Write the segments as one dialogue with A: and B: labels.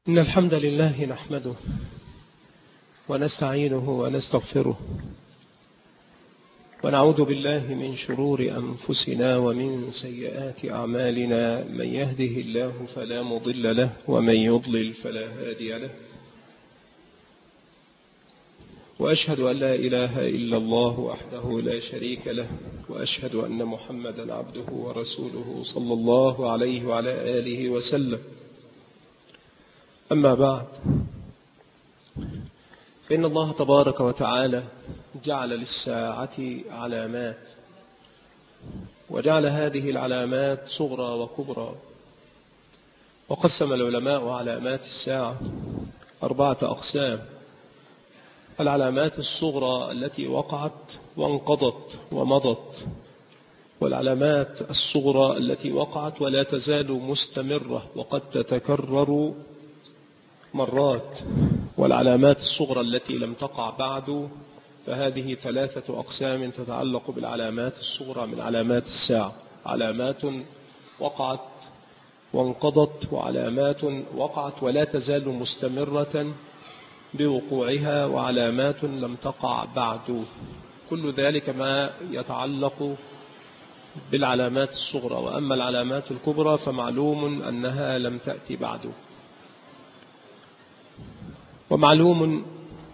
A: إن الحمد لله نحمده ونستعينه ونستغفره ونعوذ بالله من شرور أنفسنا ومن سيئات أعمالنا. من يهده الله فلا مضل له ومن يضلل فلا هادي له، وأشهد أن لا إله إلا الله وحده لا شريك له، وأشهد أن محمدا عبده ورسوله صلى الله عليه وعلى آله وسلم. أما بعد، فإن الله تبارك وتعالى جعل للساعة علامات، وجعل هذه العلامات صغرى وكبرى، وقسم العلماء علامات الساعة 4 أقسام: العلامات الصغرى التي وقعت وانقضت ومضت، والعلامات الصغرى التي وقعت ولا تزال مستمرة وقد تتكرر مرات، والعلامات الصغرى التي لم تقع بعد. فهذه 3 أقسام تتعلق بالعلامات الصغرى من علامات الساعة: علامات وقعت وانقضت، وعلامات وقعت ولا تزال مستمرة بوقوعها، وعلامات لم تقع بعد. كل ذلك ما يتعلق بالعلامات الصغرى. وأما العلامات الكبرى فمعلوم أنها لم تأتي بعد. ومعلوم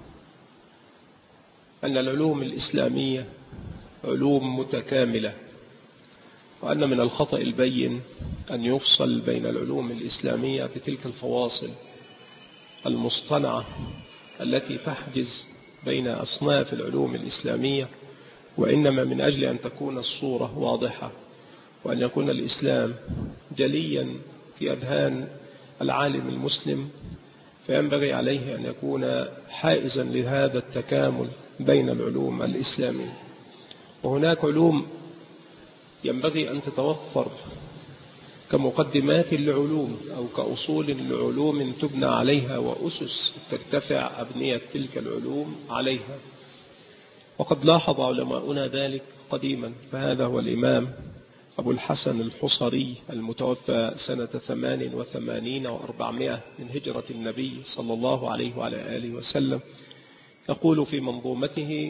A: أن العلوم الإسلامية علوم متكاملة، وأن من الخطأ البين أن يفصل بين العلوم الإسلامية بتلك الفواصل المصطنعة التي تحجز بين أصناف العلوم الإسلامية، وإنما من أجل أن تكون الصورة واضحة، وأن يكون الإسلام جليا في أذهان العالم المسلم، فينبغي عليه أن يكون حائزا لهذا التكامل بين العلوم الإسلامية. وهناك علوم ينبغي أن تتوفر كمقدمات للعلوم أو كأصول لعلوم تبنى عليها وأسس ترتفع أبنية تلك العلوم عليها، وقد لاحظ علماؤنا ذلك قديما. فهذا هو الإمام أبو الحسن الحصري المتوفى سنة 88 و400 من هجرة النبي صلى الله عليه وعلى آله وسلم، يقول في منظومته: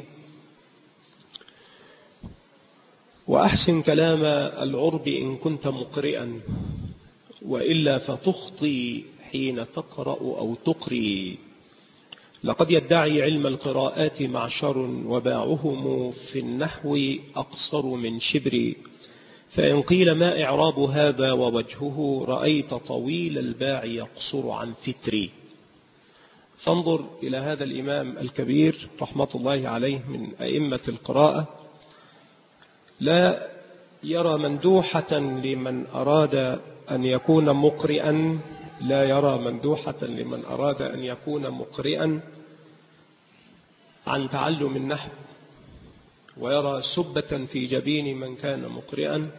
A: وأحسن كلام العرب إن كنت مقرئا، وإلا فتخطي حين تقرأ أو تقري. لقد يدعي علم القراءات معشر، وباعهم في النحو أقصر من شبر. فإن قيل ما إعراب هذا ووجهه، رأيت طويل الباع يقصر عن فتري. فانظر إلى هذا الإمام الكبير رحمة الله عليه من أئمة القراءة، لا يرى مندوحة لمن أراد أن يكون مقرئا، لا يرى مندوحة لمن أراد أن يكون مقرئا عن تعلم النحو، ويرى سبة في جبين من كان مقرئا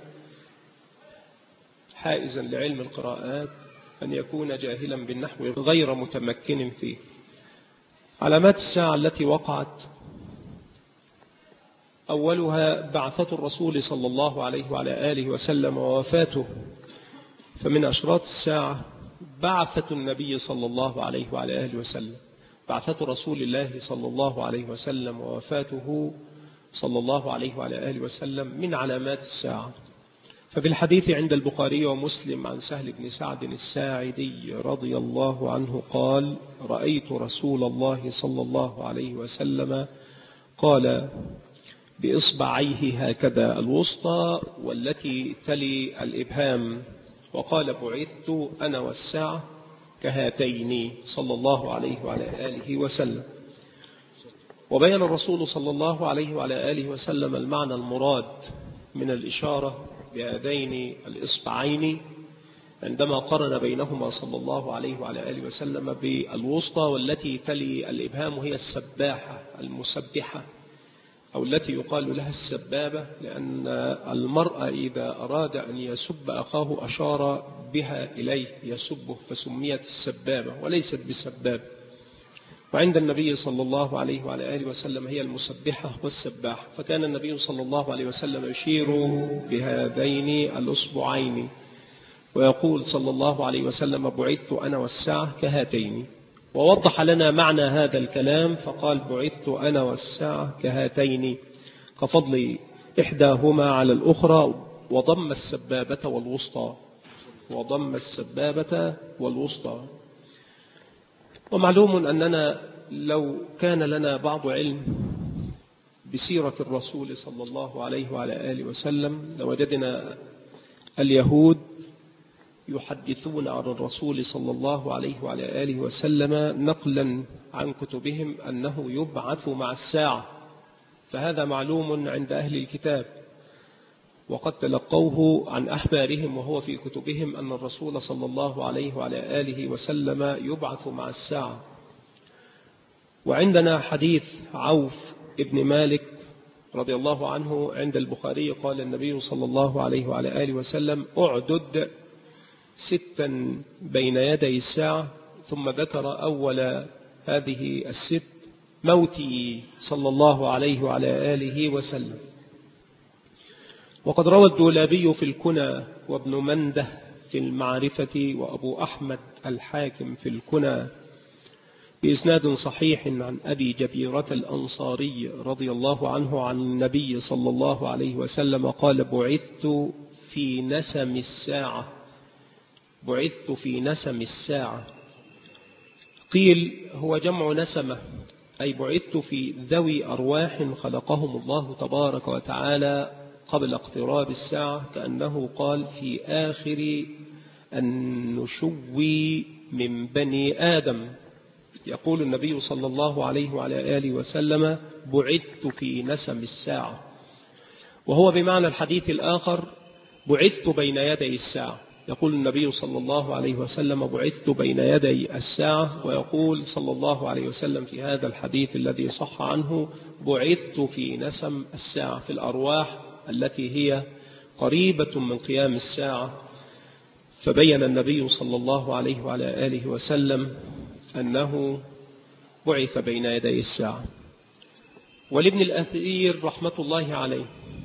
A: حائزا لعلم القراءات أن يكون جاهلا بالنحو غير متمكن فيه. علامات الساعة التي وقعت: أولها بعثة الرسول صلى الله عليه وعلى آله وسلم ووفاته. فمن أشراط الساعة بعثة النبي صلى الله عليه وعلى آله وسلم، بعثة رسول الله صلى الله عليه وسلم ووفاته صلى الله عليه وعلى آله وسلم من علامات الساعة. ففي الحديث عند البخاري ومسلم عن سهل بن سعد الساعدي رضي الله عنه قال: رأيت رسول الله صلى الله عليه وسلم قال بإصبعيه هكذا الوسطى والتي تلي الإبهام، وقال: بعثت أنا والساعة كهاتين صلى الله عليه وعلى آله وسلم. وبين الرسول صلى الله عليه وعلى آله وسلم المعنى المراد من الإشارة بهذين الإصبعين عندما قرن بينهما صلى الله عليه وعلى آله وسلم بالوسطى والتي تلي الإبهام، هي السباحة المسبحة، أو التي يقال لها السبابة، لأن المرء إذا أراد أن يسب أخاه أشار بها إليه يسبه، فسميت السبابة وليست بسباب. وعند النبي صلى الله عليه وعلى آله وسلم هي المسبحة والسباحة. فكان النبي صلى الله عليه وسلم يشير بهذين الأصبعين ويقول صلى الله عليه وسلم بعثت أنا والساعة كهاتين، ووضح لنا معنى هذا الكلام فقال بعثت أنا والساعة كهاتين، كفضل إحداهما على الأخرى، وضم السبابة والوسطى، وضم السبابة والوسطى. ومعلوم أننا لو كان لنا بعض علم بسيرة الرسول صلى الله عليه وعلى آله وسلم لوجدنا اليهود يحدثون عن الرسول صلى الله عليه وعلى آله وسلم نقلا عن كتبهم أنه يبعث مع الساعة، فهذا معلوم عند أهل الكتاب، وقد تلقوه عن أحبارهم وهو في كتبهم أن الرسول صلى الله عليه وعلى آله وسلم يبعث مع الساعة. وعندنا حديث عوف ابن مالك رضي الله عنه عند البخاري قال النبي صلى الله عليه وعلى آله وسلم أعدد 6 بين يدي الساعة، ثم ذكر أول هذه 6 موتي صلى الله عليه وعلى آله وسلم. وقد روى الدولابي في الكنى وابن منده في المعرفة وأبو أحمد الحاكم في الكنى بإسناد صحيح عن أبي جبيرة الأنصاري رضي الله عنه عن النبي صلى الله عليه وسلم قال بعثت في نسم الساعة، بعثت في نسم الساعة. قيل هو جمع نسمة، أي بعثت في ذوي أرواح خلقهم الله تبارك وتعالى قبل اقتراب الساعة، كأنه قال في آخر النشو من بني آدم. يقول النبي صلى الله عليه وعلى آله وسلم بعثت في نسم الساعة، وهو بمعنى الحديث الآخر بعثت بين يدي الساعة. يقول النبي صلى الله عليه وسلم بعثت بين يدي الساعة، ويقول صلى الله عليه وسلم في هذا الحديث الذي صح عنه بعثت في نسم الساعة، في الأرواح التي هي قريبة من قيام الساعة. فبين النبي صلى الله عليه وعلى آله وسلم أنه بعث بين يدي الساعة. ولابن الأثير رحمة الله عليه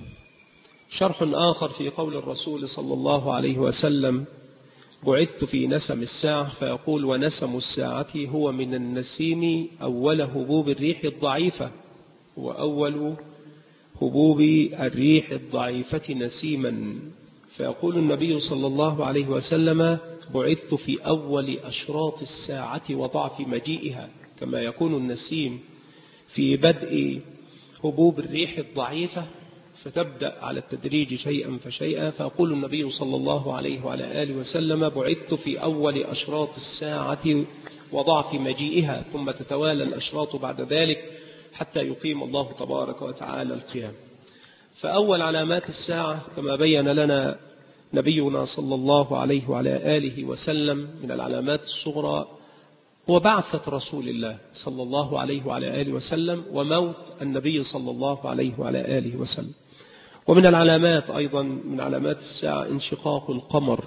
A: شرح آخر في قول الرسول صلى الله عليه وسلم بعثت في نسم الساعة، فيقول ونسم الساعة هو من النسيم أول هبوب الريح الضعيفة، وأول هبوب الريح الضعيفة نسيما. فيقول النبي صلى الله عليه وسلم بعثت في أول أشراط الساعة وضعف مجيئها، كما يكون النسيم في بدء هبوب الريح الضعيفة فتبدأ على التدريج شيئا فشيئا. فيقول النبي صلى الله عليه وعلى آله وسلم بعثت في أول أشراط الساعة وضعف مجيئها، ثم تتوالى الأشراط بعد ذلك حتى يقيم الله تبارك وتعالى القيام. فأول علامات الساعة كما بين لنا نبينا صلى الله عليه وعلى آله وسلم من العلامات الصغرى هو بعثة رسول الله صلى الله عليه وعلى آله وسلم وموت النبي صلى الله عليه وعلى آله وسلم. ومن العلامات أيضا من علامات الساعة انشقاق القمر،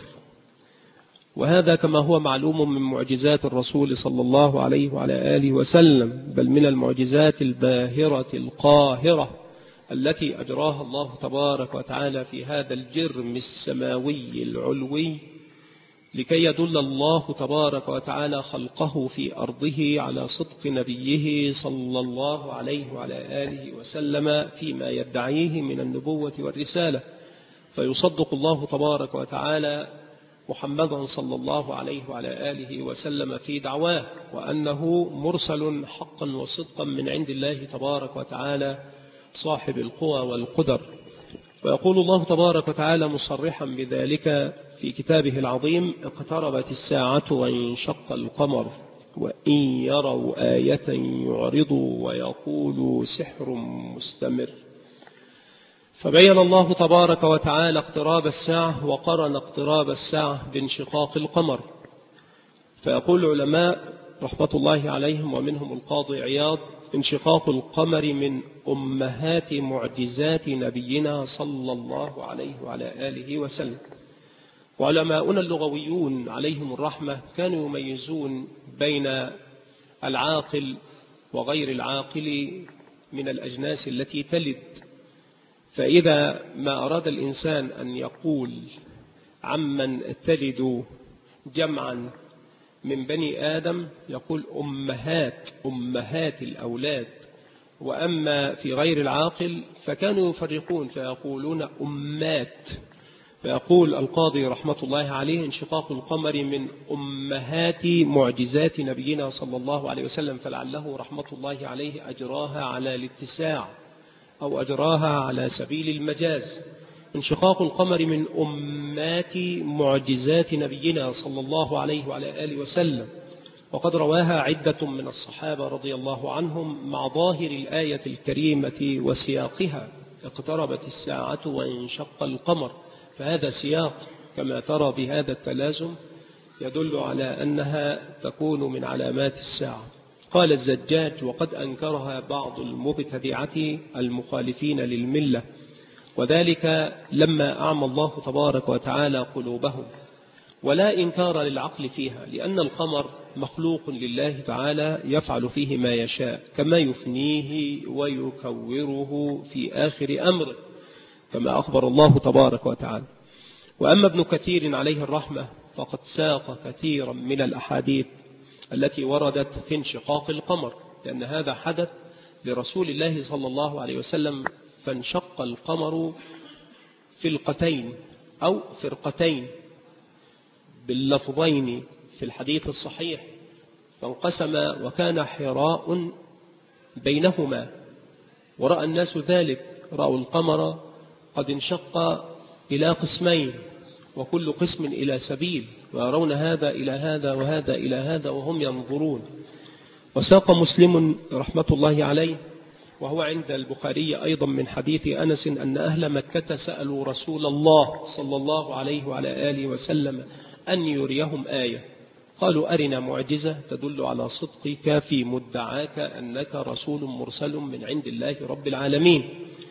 A: وهذا كما هو معلوم من معجزات الرسول صلى الله عليه وعلى آله وسلم، بل من المعجزات الباهرة القاهرة التي أجراها الله تبارك وتعالى في هذا الجرم السماوي العلوي لكي يدل الله تبارك وتعالى خلقه في أرضه على صدق نبيه صلى الله عليه وعلى آله وسلم فيما يدعيه من النبوة والرسالة، فيصدق الله تبارك وتعالى محمدا صلى الله عليه وعلى آله وسلم في دعواه وأنه مرسل حقا وصدقا من عند الله تبارك وتعالى صاحب القوى والقدر. ويقول الله تبارك وتعالى مصرحا بذلك في كتابه العظيم اقتربت الساعة وانشق القمر وإن يروا آية يعرضوا ويقولوا سحر مستمر. فبين الله تبارك وتعالى اقتراب الساعة وقرن اقتراب الساعة بانشقاق القمر. فيقول العلماء رحمة الله عليهم ومنهم القاضي عياض انشقاق القمر من أمهات معجزات نبينا صلى الله عليه وعلى آله وسلم. وعلماؤنا اللغويون عليهم الرحمة كانوا يميزون بين العاقل وغير العاقل من الأجناس التي تلد. فإذا ما أراد الإنسان أن يقول عمن تجد جمعا من بني آدم يقول أمهات الأولاد، وأما في غير العاقل فكانوا يفرقون فيقولون أمات. فيقول القاضي رحمة الله عليه: انشقاق القمر من أمهات معجزات نبينا صلى الله عليه وسلم، فلعله رحمة الله عليه أجراها على الاتساع أو أجراها على سبيل المجاز. انشقاق القمر من أمات معجزات نبينا صلى الله عليه وعلى آله وسلم، وقد رواها عدة من الصحابة رضي الله عنهم مع ظاهر الآية الكريمة وسياقها: اقتربت الساعة وانشق القمر. فهذا سياق كما ترى بهذا التلازم يدل على أنها تكون من علامات الساعة. قال الزجاج: وقد أنكرها بعض المبتدعة المخالفين للملة، وذلك لما أعمى الله تبارك وتعالى قلوبهم، ولا إنكار للعقل فيها، لأن القمر مخلوق لله تعالى يفعل فيه ما يشاء، كما يفنيه ويكوره في آخر أمره كما أخبر الله تبارك وتعالى. وأما ابن كثير عليه الرحمة فقد ساق كثيرا من الأحاديث التي وردت في انشقاق القمر، لأن هذا حدث لرسول الله صلى الله عليه وسلم، فانشق القمر فلقتين أو فرقتين باللفظين في الحديث الصحيح، فانقسم وكان حراء بينهما، ورأى الناس ذلك، رأوا القمر قد انشق إلى قسمين، وكل قسم إلى سبيل، ويرون هذا إلى هذا وهذا إلى هذا وهم ينظرون. وساق مسلم رحمة الله عليه وهو عند البخاري أيضا من حديث أنس أن أهل مكة سألوا رسول الله صلى الله عليه وعلى آله وسلم أن يريهم آية، قالوا: أرنا معجزة تدل على صدقك في مدعاك أنك رسول مرسل من عند الله رب العالمين.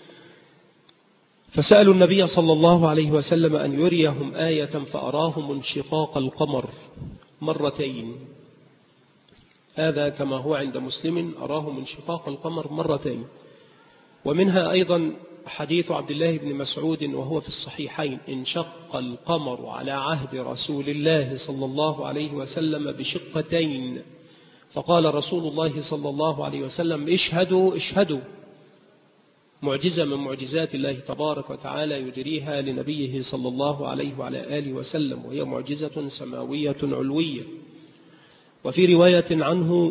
A: فسألوا النبي صلى الله عليه وسلم أن يريهم آية، فأراهم انشقاق القمر مرتين. هذا كما هو عند مسلم، أراهم انشقاق القمر مرتين. ومنها أيضا حديث عبد الله بن مسعود وهو في الصحيحين: انشق القمر على عهد رسول الله صلى الله عليه وسلم بشقتين، فقال رسول الله صلى الله عليه وسلم: اشهدوا اشهدوا. معجزة من معجزات الله تبارك وتعالى يجريها لنبيه صلى الله عليه وعلى آله وسلم، وهي معجزة سماوية علوية. وفي رواية عنه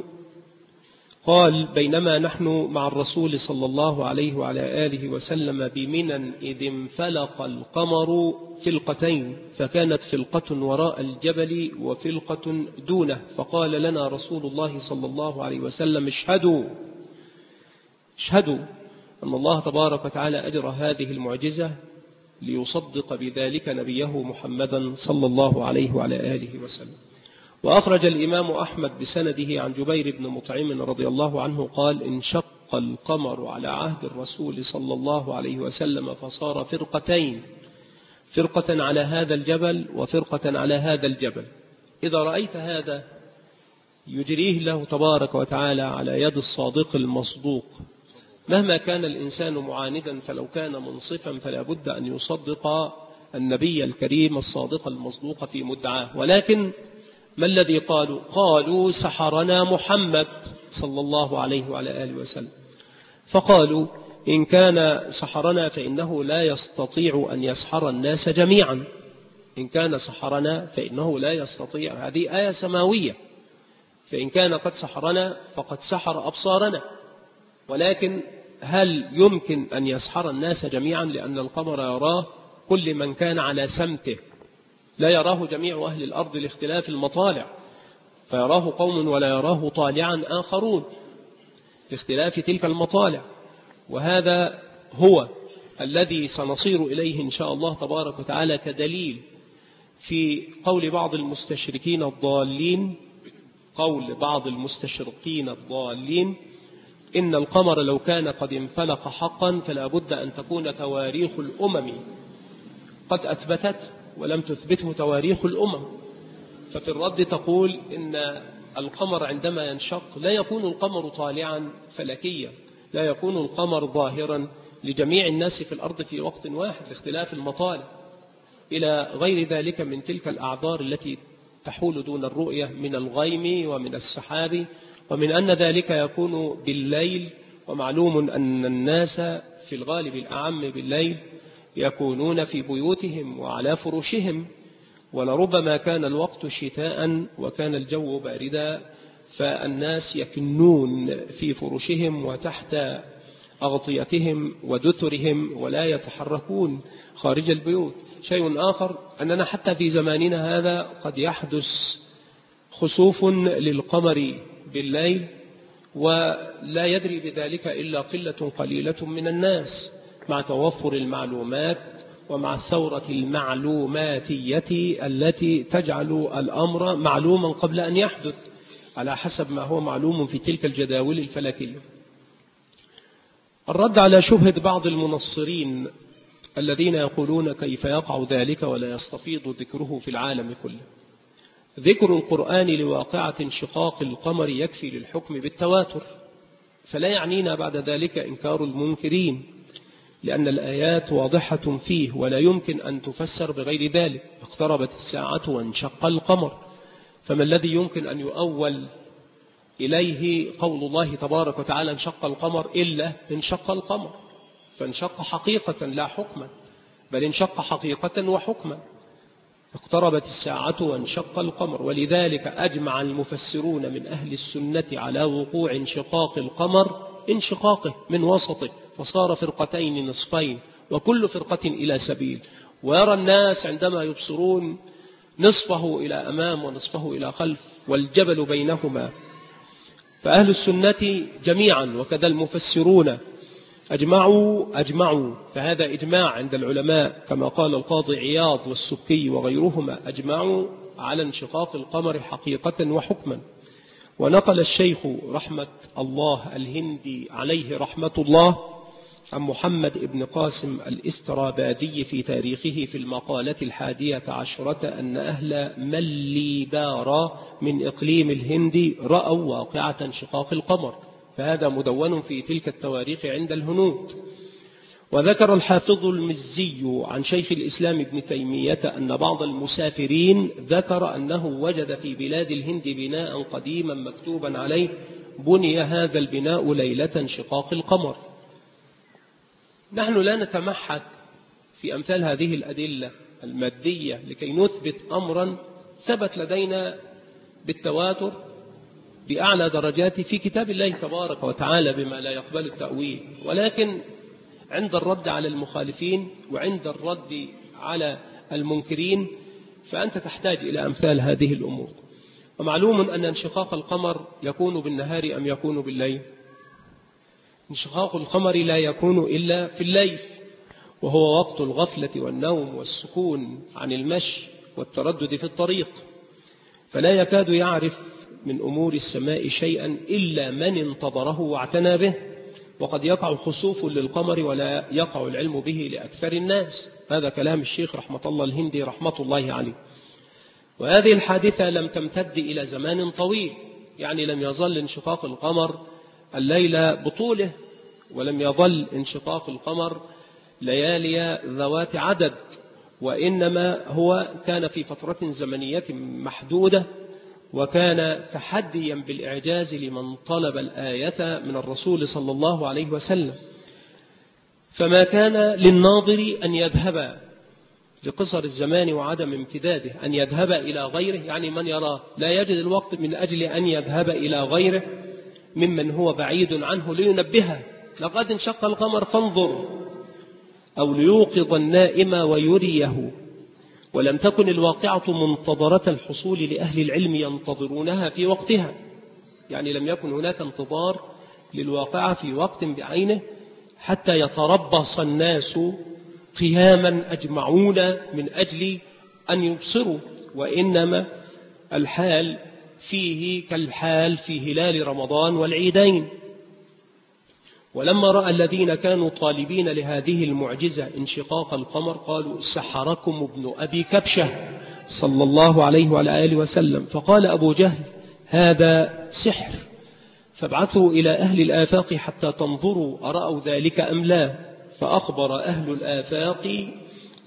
A: قال: بينما نحن مع الرسول صلى الله عليه وعلى آله وسلم بمنى إذ انفلق القمر فلقتين، فكانت فلقة وراء الجبل وفلقة دونه، فقال لنا رسول الله صلى الله عليه وسلم: اشهدوا اشهدوا أن الله تبارك وتعالى أجرى هذه المعجزة ليصدق بذلك نبيه محمدا صلى الله عليه وعلى آله وسلم. وأخرج الإمام أحمد بسنده عن جبير بن مطعم رضي الله عنه قال: انشق القمر على عهد الرسول صلى الله عليه وسلم فصار فرقتين، فرقة على هذا الجبل وفرقة على هذا الجبل. إذا رأيت هذا يجريه له تبارك وتعالى على يد الصادق المصدوق، مهما كان الإنسان معاندا فلو كان منصفا فلا بد أن يصدق النبي الكريم الصادق المصدوق في مدعاه. ولكن ما الذي قالوا؟ قالوا: سحرنا محمد صلى الله عليه وعلى آله وسلم. فقالوا: إن كان سحرنا فإنه لا يستطيع أن يسحر الناس جميعا. إن كان سحرنا فإنه لا يستطيع، هذه آية سماوية، فإن كان قد سحرنا فقد سحر أبصارنا. ولكن هل يمكن أن يسحر الناس جميعا؟ لأن القمر يراه كل من كان على سمته، لا يراه جميع أهل الأرض لاختلاف المطالع، فيراه قوم ولا يراه طالعا آخرون لاختلاف تلك المطالع. وهذا هو الذي سنصير إليه إن شاء الله تبارك وتعالى كدليل في قول بعض المستشركين الضالين، قول بعض المستشرقين الضالين: إن القمر لو كان قد انفلق حقا فلا بد أن تكون تواريخ الأمم قد أثبتت ولم تثبته تواريخ الأمم. ففي الرد تقول إن القمر عندما ينشق لا يكون القمر طالعا فلكيا، لا يكون القمر ظاهرا لجميع الناس في الأرض في وقت واحد لاختلاف المطالع. إلى غير ذلك من تلك الأعذار التي تحول دون الرؤية من الغيم ومن السحاب، ومن أن ذلك يكون بالليل، ومعلوم أن الناس في الغالب الأعم بالليل يكونون في بيوتهم وعلى فرشهم، ولربما كان الوقت شتاء وكان الجو باردا، فالناس يكنون في فرشهم وتحت أغطيتهم ودثرهم ولا يتحركون خارج البيوت. شيء آخر أننا حتى في زماننا هذا قد يحدث خسوف للقمر بالليل، ولا يدري بذلك إلا قلة قليلة من الناس، مع توفر المعلومات ومع الثورة المعلوماتية التي تجعل الأمر معلوما قبل أن يحدث على حسب ما هو معلوم في تلك الجداول الفلكية. الرد على شبهة بعض المنصرين الذين يقولون كيف يقع ذلك ولا يستفيض ذكره في العالم كله: ذكر القرآن لواقعة انشقاق القمر يكفي للحكم بالتواتر، فلا يعنينا بعد ذلك إنكار المنكرين، لأن الآيات واضحة فيه ولا يمكن أن تفسر بغير ذلك. اقتربت الساعة وانشق القمر، فما الذي يمكن أن يؤول إليه قول الله تبارك وتعالى انشق القمر إلا انشق القمر، فانشق حقيقة لا حكما، بل انشق حقيقة وحكما. اقتربت الساعة وانشق القمر، ولذلك أجمع المفسرون من أهل السنة على وقوع انشقاق القمر، انشقاقه من وسطه فصار فرقتين نصفين وكل فرقة إلى سبيل، ويرى الناس عندما يبصرون نصفه إلى أمام ونصفه إلى خلف والجبل بينهما. فأهل السنة جميعا وكذا المفسرون أجمعوا، فهذا إجماع عند العلماء كما قال القاضي عياض والسكي وغيرهما، أجمعوا على انشقاق القمر حقيقة وحكما. ونقل الشيخ رحمة الله الهندي عليه رحمة الله عن محمد بن قاسم الاسترابادي في تاريخه في المقالة 11 أن أهل مليبارا من إقليم الهند رأوا واقعة انشقاق القمر، فهذا مدون في تلك التواريخ عند الهنود. وذكر الحافظ المزي عن شيخ الإسلام ابن تيمية أن بعض المسافرين ذكر أنه وجد في بلاد الهند بناء قديما مكتوبا عليه: بني هذا البناء ليلة انشقاق القمر. نحن لا نتمحك في أمثال هذه الأدلة المادية لكي نثبت أمرا ثبت لدينا بالتواتر بأعلى درجات في كتاب الله تبارك وتعالى بما لا يقبل التأويل، ولكن عند الرد على المخالفين وعند الرد على المنكرين فأنت تحتاج إلى أمثال هذه الأمور. ومعلوم أن انشقاق القمر يكون بالنهار أم يكون بالليل؟ انشقاق القمر لا يكون إلا في الليل، وهو وقت الغفلة والنوم والسكون عن المشي والتردد في الطريق، فلا يكاد يعرف من أمور السماء شيئا إلا من انتظره واعتنى به، وقد يقع خسوف للقمر ولا يقع العلم به لأكثر الناس. هذا كلام الشيخ رحمة الله الهندي رحمة الله عليه. وهذه الحادثة لم تمتد إلى زمان طويل، يعني لم يظل انشقاق القمر الليل بطوله، ولم يظل انشقاق القمر ليالي ذوات عدد، وإنما هو كان في فترة زمنية محدودة، وكان تحديا بالإعجاز لمن طلب الآية من الرسول صلى الله عليه وسلم. فما كان للناظر أن يذهب لقصر الزمان وعدم امتداده أن يذهب إلى غيره، يعني من يرى لا يجد الوقت من أجل أن يذهب إلى غيره ممن هو بعيد عنه لينبهه: لقد انشق القمر فانظر، أو ليوقظ النائم ويريه. ولم تكن الواقعة منتظرة الحصول لأهل العلم ينتظرونها في وقتها، يعني لم يكن هناك انتظار للواقعة في وقت بعينه حتى يتربص الناس قياما أجمعون من أجل أن يبصروا، وإنما الحال فيه كالحال في هلال رمضان والعيدين. ولما رأى الذين كانوا طالبين لهذه المعجزة انشقاق القمر قالوا: سحركم ابن أبي كبشة صلى الله عليه وعلى آله وسلم. فقال أبو جهل: هذا سحر، فابعثوا إلى أهل الآفاق حتى تنظروا أرأوا ذلك أم لا. فأخبر أهل الآفاق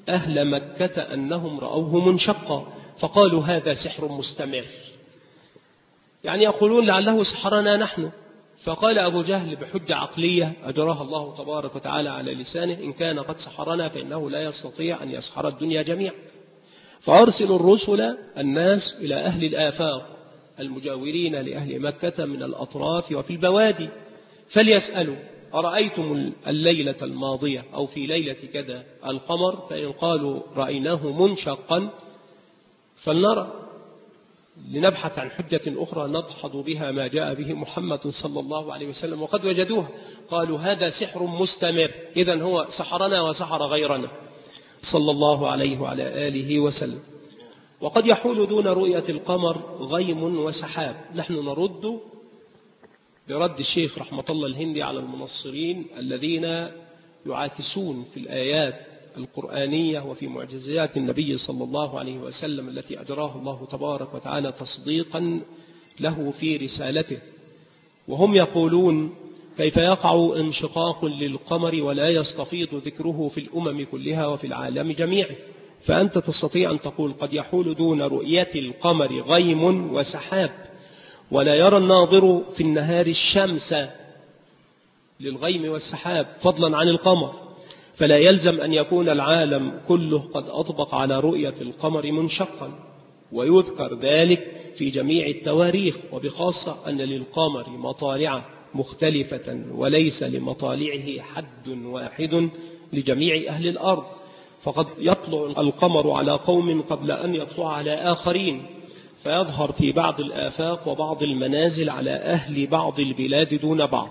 A: أهل مكة أنهم رأوه منشقا فقالوا هذا سحر مستمر، يعني يقولون لعله سحرنا نحن. فقال أبو جهل بحجة عقلية أجراها الله تبارك وتعالى على لسانه: إن كان قد سحرنا فإنه لا يستطيع أن يسحر الدنيا جميعا. فأرسلوا الرسل الناس إلى أهل الآفاق المجاورين لأهل مكة من الأطراف وفي البوادي فليسألوا: أرأيتم الليلة الماضية أو في ليلة كذا القمر؟ فإن قالوا رأيناه منشقا فلنرى، لنبحث عن حجة أخرى نضحض بها ما جاء به محمد صلى الله عليه وسلم. وقد وجدوها، قالوا هذا سحر مستمر، إذن هو سحرنا وسحر غيرنا صلى الله عليه وعلى آله وسلم. وقد يحول دون رؤية القمر غيم وسحاب. نحن نرد برد الشيخ رحمة الله الهندي على المنصرين الذين يعاكسون في الآيات القرآنية وفي معجزات النبي صلى الله عليه وسلم التي أجراه الله تبارك وتعالى تصديقا له في رسالته. وهم يقولون: كيف يقع انشقاق للقمر ولا يستفيض ذكره في الأمم كلها وفي العالم جميعه؟ فأنت تستطيع أن تقول: قد يحول دون رؤية القمر غيم وسحاب، ولا يرى الناظر في النهار الشمس للغيم والسحاب فضلا عن القمر، فلا يلزم أن يكون العالم كله قد أطبق على رؤية القمر منشقا. ويذكر ذلك في جميع التواريخ، وبخاصة أن للقمر مطالع مختلفة وليس لمطالعه حد واحد لجميع أهل الأرض، فقد يطلع القمر على قوم قبل أن يطلع على آخرين، فيظهر في بعض الآفاق وبعض المنازل على أهل بعض البلاد دون بعض.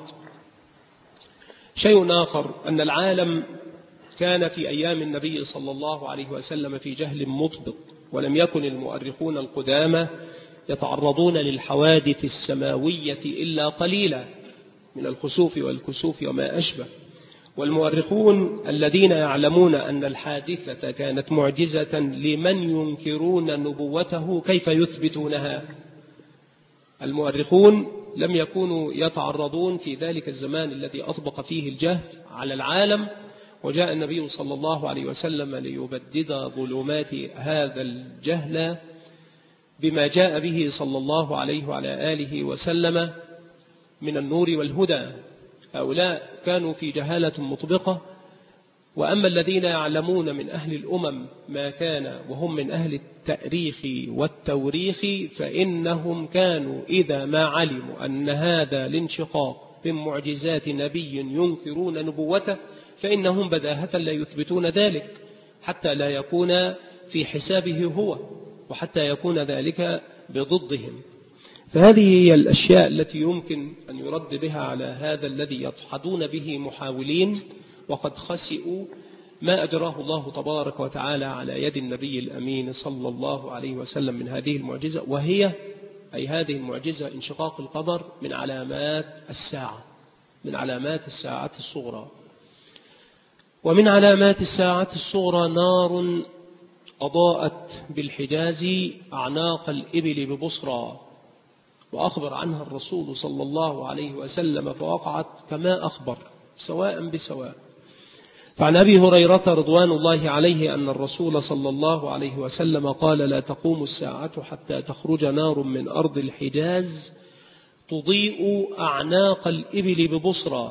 A: شيء آخر أن العالم كان في أيام النبي صلى الله عليه وسلم في جهل مطبق، ولم يكن المؤرخون القدامى يتعرضون للحوادث السماوية إلا قليلا من الخسوف والكسوف وما أشبه. والمؤرخون الذين يعلمون أن الحادثة كانت معجزة لمن ينكرون نبوته كيف يثبتونها؟ المؤرخون لم يكونوا يتعرضون في ذلك الزمان الذي أطبق فيه الجهل على العالم، وجاء النبي صلى الله عليه وسلم ليبدد ظلمات هذا الجهل بما جاء به صلى الله عليه وعلى آله وسلم من النور والهدى. هؤلاء كانوا في جهالة مطبقة. وأما الذين يعلمون من أهل الأمم ما كان وهم من أهل التأريخ والتوريخ، فإنهم كانوا إذا ما علموا أن هذا الانشقاق من معجزات نبي ينكرون نبوته فإنهم بداهة لا يثبتون ذلك حتى لا يكون في حسابه هو، وحتى يكون ذلك بضدهم. فهذه هي الأشياء التي يمكن أن يرد بها على هذا الذي يضحدون به محاولين، وقد خسئوا ما أجراه الله تبارك وتعالى على يد النبي الأمين صلى الله عليه وسلم من هذه المعجزة. وهي أي هذه المعجزة انشقاق القمر من علامات الساعة، من علامات الساعة الصغرى. ومن علامات الساعة الصغرى نار أضاءت بالحجاز أعناق الإبل ببصرى، وأخبر عنها الرسول صلى الله عليه وسلم فوقعت كما أخبر سواء بسواء. فعن أبي هريرة رضوان الله عليه أن الرسول صلى الله عليه وسلم قال: لا تقوم الساعة حتى تخرج نار من أرض الحجاز تضيء أعناق الإبل ببصرى.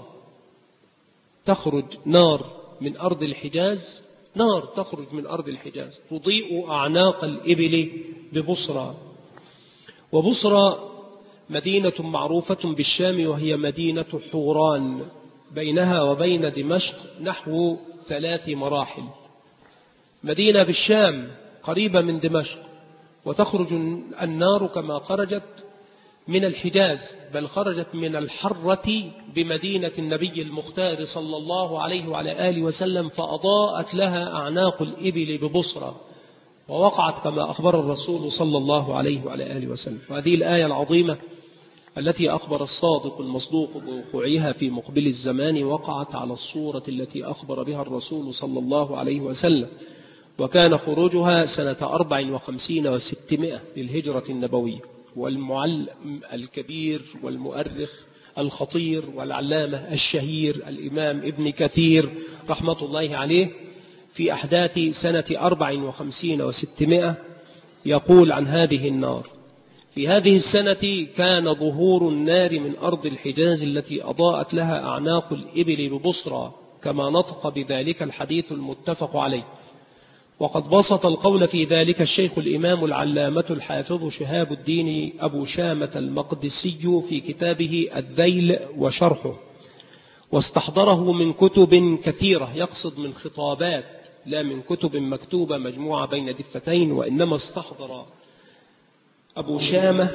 A: تخرج نار من أرض الحجاز، نار تخرج من أرض الحجاز تضيء أعناق الإبل ببصرى. وبصرى مدينة معروفة بالشام، وهي مدينة حوران، بينها وبين دمشق نحو 3 مراحل. مدينة بالشام قريبة من دمشق، وتخرج النار كما خرجت من الحجاز، بل خرجت من الحرة بمدينة النبي المختار صلى الله عليه وعلى آله وسلم، فأضاءت لها أعناق الإبل ببصرى، ووقعت كما أخبر الرسول صلى الله عليه وعلى آله وسلم. وهذه الآية العظيمة التي أخبر الصادق المصدوق بوقوعها في مقبل الزمان وقعت على الصورة التي أخبر بها الرسول صلى الله عليه وسلم، وكان خروجها سنة 54 و600 للهجرة النبوية. والمعلم الكبير والمؤرخ الخطير والعلامة الشهير الإمام ابن كثير رحمة الله عليه في أحداث سنة 54 و600 يقول عن هذه النار: في هذه السنة كان ظهور النار من أرض الحجاز التي أضاءت لها أعناق الإبل ببصرى، كما نطق بذلك الحديث المتفق عليه. وقد بسط القول في ذلك الشيخ الإمام العلامة الحافظ شهاب الدين أبو شامة المقدسي في كتابه الذيل وشرحه، واستحضره من كتب كثيرة، يقصد من خطابات لا من كتب مكتوبة مجموعة بين دفتين، وإنما استحضر أبو شامة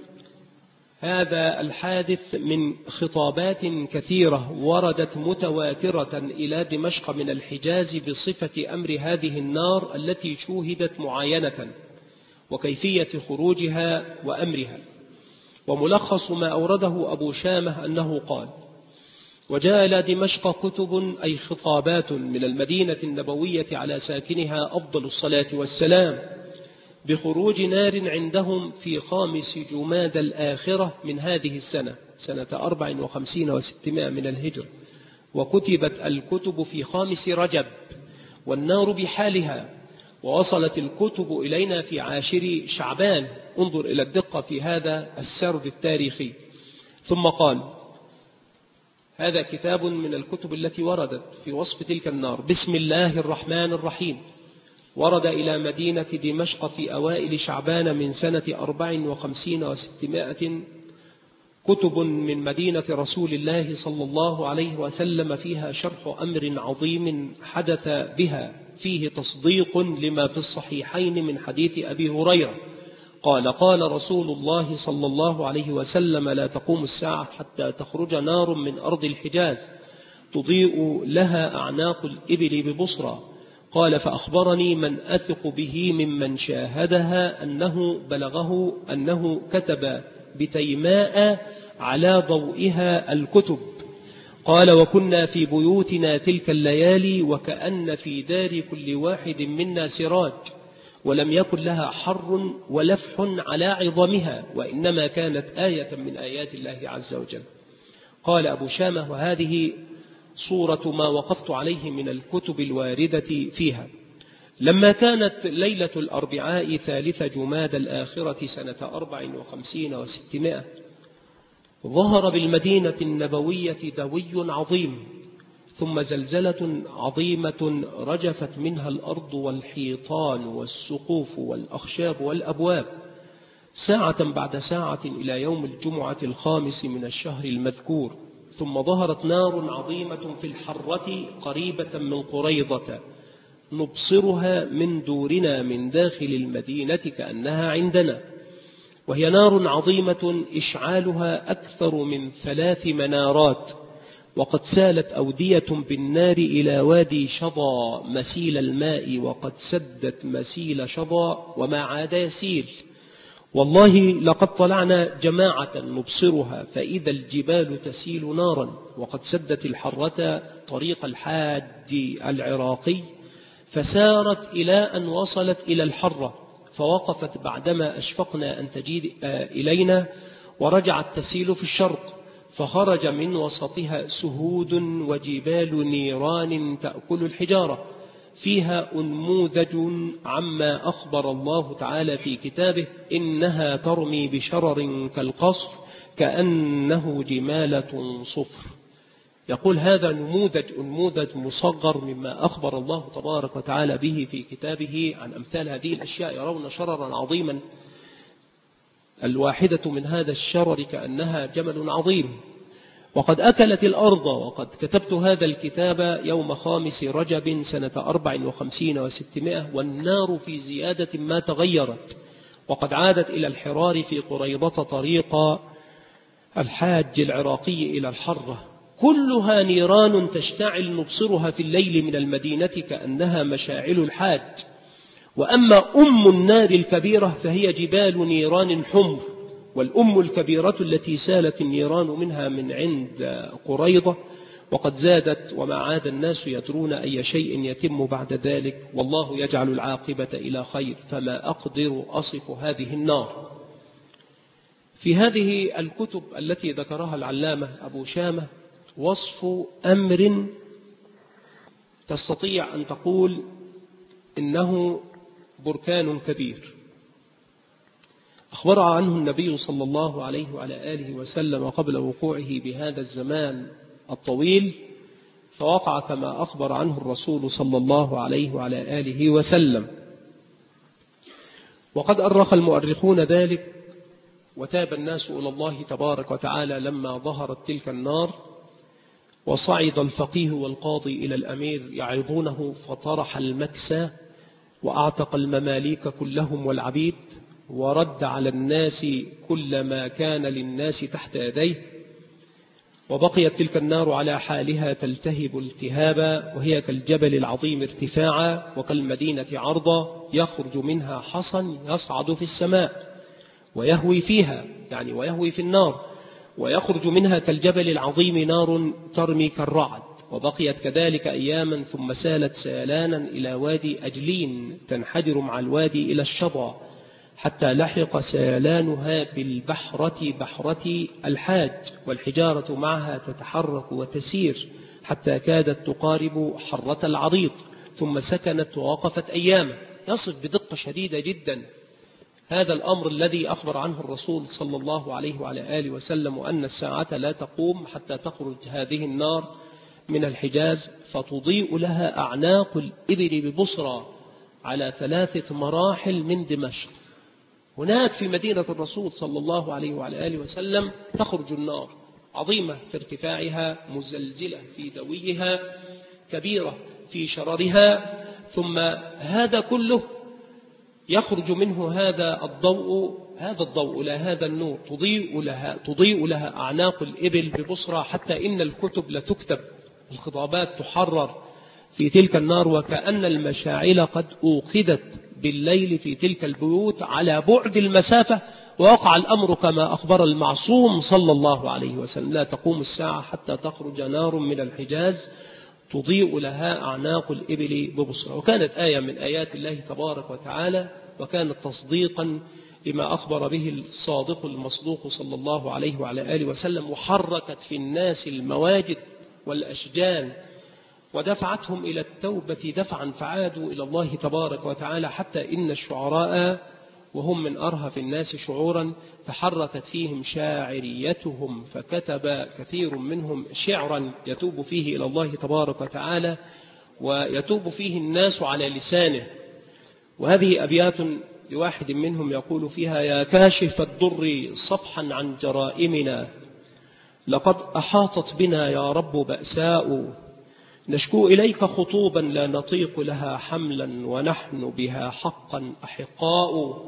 A: هذا الحادث من خطابات كثيرة وردت متواترة إلى دمشق من الحجاز بصفة أمر هذه النار التي شوهدت معاينة وكيفية خروجها وأمرها. وملخص ما أورده أبو شامة أنه قال: وجاء إلى دمشق كتب أي خطابات من المدينة النبوية على ساكنها أفضل الصلاة والسلام بخروج نار عندهم في 5 جماد الآخرة من هذه السنة، سنة 54 و600 من الهجرة، وكتبت الكتب في 5 رجب، والنار بحالها، ووصلت الكتب إلينا في 10 شعبان. انظر إلى الدقة في هذا السرد التاريخي. ثم قال: هذا كتاب من الكتب التي وردت في وصف تلك النار: بسم الله الرحمن الرحيم. ورد إلى مدينة دمشق في أوائل شعبان من سنة 54 و600 كتب من مدينة رسول الله صلى الله عليه وسلم فيها شرح أمر عظيم حدث بها، فيه تصديق لما في الصحيحين من حديث أبي هريرة قال: قال رسول الله صلى الله عليه وسلم: لا تقوم الساعة حتى تخرج نار من أرض الحجاز تضيء لها أعناق الإبل ببصرى. قال: فأخبرني من أثق به ممن شاهدها أنه بلغه أنه كتب بتيماء على ضوئها الكتب. قال: وكنا في بيوتنا تلك الليالي وكأن في دار كل واحد منا سراج، ولم يكن لها حر ولفح على عظمها، وإنما كانت آية من آيات الله عز وجل. قال أبو شامة: وهذه صورة ما وقفت عليه من الكتب الواردة فيها. لما كانت ليلة الأربعاء 3 جماد الآخرة سنة 54 و600 ظهر بالمدينة النبوية دوي عظيم، ثم زلزلة عظيمة رجفت منها الأرض والحيطان والسقوف والأخشاب والأبواب، ساعة بعد ساعة إلى يوم الجمعة 5 من الشهر المذكور. ثم ظهرت نار عظيمة في الحرة قريبة من قريضة نبصرها من دورنا من داخل المدينة كأنها عندنا، وهي نار عظيمة إشعالها أكثر من 3 منارات، وقد سالت أودية بالنار إلى وادي شظى مسيل الماء، وقد سدت مسيل شظى وما عاد يسيل. والله لقد طلعنا جماعة نبصرها فإذا الجبال تسيل نارا، وقد سدت الحرة طريق الحاج العراقي فسارت إلى أن وصلت إلى الحرة، فوقفت بعدما أشفقنا أن تجي إلينا، ورجعت تسيل في الشرق، فخرج من وسطها سهود وجبال نيران تأكل الحجارة، فيها أنموذج عما أخبر الله تعالى في كتابه: إنها ترمي بشرر كالقصر كأنه جمالة صفر. يقول هذا نموذج مصغر مما أخبر الله تبارك وتعالى به في كتابه عن أمثال هذه الأشياء. يرون شررا عظيما، الواحدة من هذا الشرر كأنها جمل عظيم، وقد أكلت الأرض. وقد كتبت هذا الكتاب يوم 5 رجب سنة 54 و600، والنار في زيادة ما تغيرت، وقد عادت إلى الحرار في قريضة طريق الحاج العراقي إلى الحرة، كلها نيران تشتعل نبصرها في الليل من المدينة كأنها مشاعل الحاج. وأما أم النار الكبيرة فهي جبال نيران حمر، والأم الكبيرة التي سالت النيران منها من عند قريضة، وقد زادت وما عاد الناس يدرون أي شيء يتم بعد ذلك، والله يجعل العاقبة إلى خير، فما أقدر أصف هذه النار. في هذه الكتب التي ذكرها العلامة أبو شامة وصف أمر تستطيع أن تقول إنه بركان كبير أخبر عنه النبي صلى الله عليه وعلى آله وسلم قبل وقوعه بهذا الزمان الطويل، فوقع كما أخبر عنه الرسول صلى الله عليه وعلى آله وسلم. وقد أرخ المؤرخون ذلك، وتاب الناس إلى الله تبارك وتعالى لما ظهرت تلك النار، وصعد الفقيه والقاضي إلى الأمير يعظونه فطرح المكسى وأعتق المماليك كلهم والعبيد، ورد على الناس كل ما كان للناس تحت يديه، وبقيت تلك النار على حالها تلتهب التهابا، وهي كالجبل العظيم ارتفاعا وكالمدينة عرضا، يخرج منها حصى يصعد في السماء ويهوي فيها، يعني ويهوي في النار، ويخرج منها كالجبل العظيم نار ترمي كالرعد. وبقيت كذلك أياما ثم سالت سيلانا إلى وادي أجلين تنحدر مع الوادي إلى الشظى، حتى لحق سيلانها بالبحرة بحرة الحاج، والحجارة معها تتحرك وتسير حتى كادت تقارب حرة العريض، ثم سكنت ووقفت أياما. يصف بدقة شديدة جدا هذا الأمر الذي أخبر عنه الرسول صلى الله عليه وعلى آله وسلم، أن الساعة لا تقوم حتى تخرج هذه النار من الحجاز فتضيء لها أعناق الإبل ببصرى على 3 مراحل من دمشق. هناك في مدينة الرسول صلى الله عليه وعلى آله وسلم تخرج النار عظيمة في ارتفاعها، مزلزلة في دويها، كبيرة في شررها، ثم هذا كله يخرج منه هذا الضوء لا هذا النور، تضيء لها أعناق الإبل ببصرى، حتى إن الكتب لتكتب، الخطابات تحرر في تلك النار، وكأن المشاعل قد أوقدت بالليل في تلك البيوت على بعد المسافة. ووقع الأمر كما أخبر المعصوم صلى الله عليه وسلم: لا تقوم الساعة حتى تخرج نار من الحجاز تضيء لها أعناق الإبل ببصرى. وكانت آية من آيات الله تبارك وتعالى، وكانت تصديقا لما أخبر به الصادق المصدوق صلى الله عليه وعلى آله وسلم، وحركت في الناس المواجد والأشجان ودفعتهم إلى التوبة دفعا، فعادوا إلى الله تبارك وتعالى، حتى إن الشعراء وهم من أرهف الناس شعورا تحركت فيهم شاعريتهم، فكتب كثير منهم شعرا يتوب فيه إلى الله تبارك وتعالى، ويتوب فيه الناس على لسانه. وهذه أبيات لواحد منهم يقول فيها: يا كاشف الضر صفحا عن جرائمنا، لقد أحاطت بنا يا رب بأساء، نشكو إليك خطوبا لا نطيق لها حملا، ونحن بها حقا أحقاء،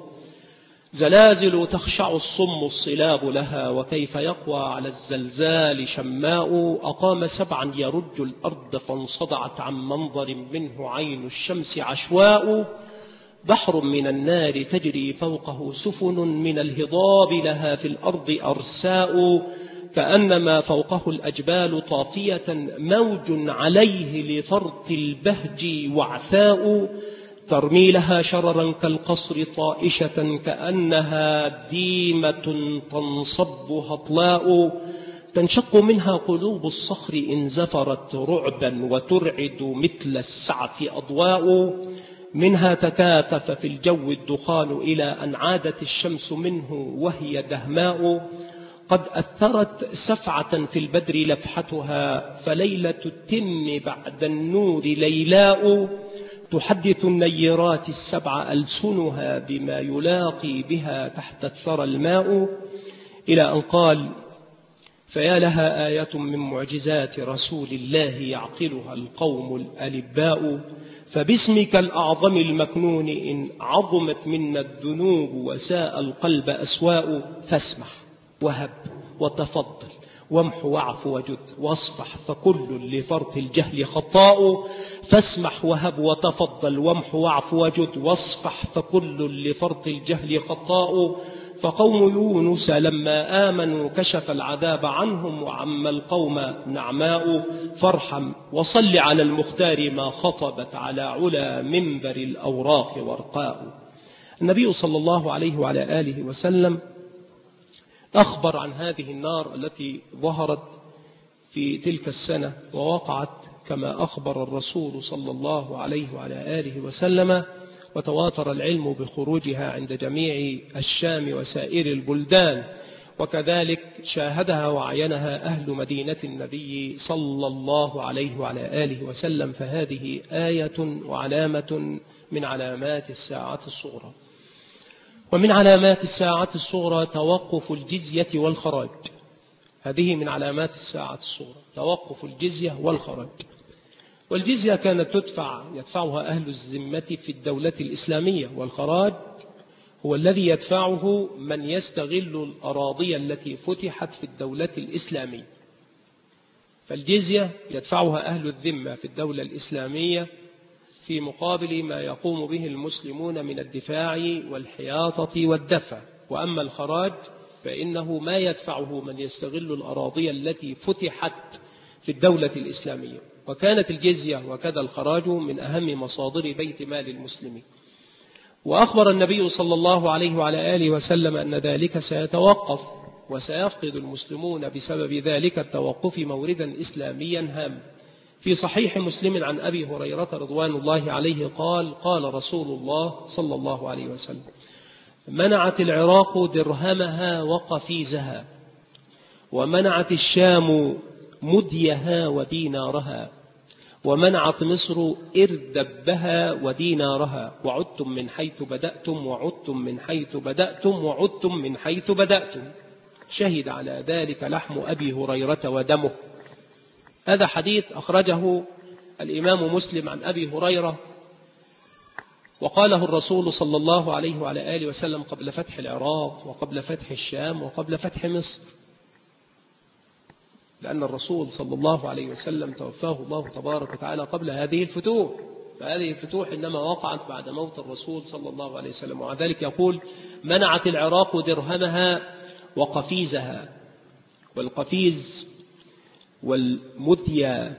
A: زلازل تخشع الصم الصلاب لها، وكيف يقوى على الزلزال شماء، أقام 7 يرج الأرض فانصدعت عن منظر منه عين الشمس عشواء، بحر من النار تجري فوقه سفن، من الهضاب لها في الأرض أرساء، كأنما فوقه الأجبال طافية، موج عليه لفرط البهج وعثاء، ترمي لها شررا كالقصر طائشة، كأنها ديمة تنصب هطلاء، تنشق منها قلوب الصخر إن زفرت رعبا، وترعد مثل السعف أضواء، منها تكاثف في الجو الدخان، إلى أن عادت الشمس منه وهي دهماء، قد أثرت سفعة في البدر لفحتها، فليلة التم بعد النور ليلاء، تحدث النيرات ال7 ألسنها بما يلاقي بها تحت الثرى الماء، إلى أن قال: فيا لها آية من معجزات رسول الله يعقلها القوم الألباء، فباسمك الأعظم المكنون إن عظمت منا الذنوب وساء القلب أسواء، فاسمح وهب وتفضل وامح واعف وجد واصفح، فكل لفرط الجهل خطاء، فاسمح وهب وتفضل وامح واعف وجد واصفح، فكل لفرط الجهل خطاء، فقوم يونس لما آمنوا كشف العذاب عنهم، وعم القوم نعماء، فارحم وصل على المختار ما خطبت على علا منبر الأوراق ورقاء. النبي صلى الله عليه وعلى آله وسلم أخبر عن هذه النار التي ظهرت في تلك السنة، ووقعت كما أخبر الرسول صلى الله عليه وعلى آله وسلم، وتواتر العلم بخروجها عند جميع الشام وسائر البلدان، وكذلك شاهدها وعينها أهل مدينة النبي صلى الله عليه وعلى آله وسلم. فهذه آية وعلامة من علامات الساعة الصغرى. ومن علامات الساعة الصغرى توقف الجزية والخراج. هذه من علامات الساعة الصغرى، توقف الجزية والخراج. والجزية كانت يدفعها أهل الذمة في الدولة الإسلامية، والخراج هو الذي يدفعه من يستغل الأراضي التي فتحت في الدولة الإسلامية. فالجزية يدفعها أهل الذمة في الدولة الإسلامية في مقابل ما يقوم به المسلمون من الدفاع والحياطة والدفع. وأما الخراج فإنه ما يدفعه من يستغل الأراضي التي فتحت في الدولة الإسلامية. وكانت الجزية وكذا الخراج من أهم مصادر بيت مال المسلمين. وأخبر النبي صلى الله عليه وعلى آله وسلم أن ذلك سيتوقف، وسيفقد المسلمون بسبب ذلك التوقف موردا إسلاميا هام. في صحيح مسلم عن أبي هريرة رضوان الله عليه قال: قال رسول الله صلى الله عليه وسلم: منعت العراق درهمها وقفيزها، ومنعت الشام مديها ودينارها، ومنعت مصر إردبها ودينارها، وعدتم من حيث بدأتم، وعدتم من حيث بدأتم، وعدتم من حيث بدأتم. شهد على ذلك لحم أبي هريرة ودمه. هذا حديث أخرجه الإمام مسلم عن أبي هريرة، وقاله الرسول صلى الله عليه وعلى آله وسلم قبل فتح العراق، وقبل فتح الشام، وقبل فتح مصر، لأن الرسول صلى الله عليه وسلم توفاه الله تبارك وتعالى قبل هذه الفتوح. فهذه الفتوح إنما وقعت بعد موت الرسول صلى الله عليه وسلم. ومع ذلك يقول: منعت العراق درهمها وقفيزها. والقفيز والمدية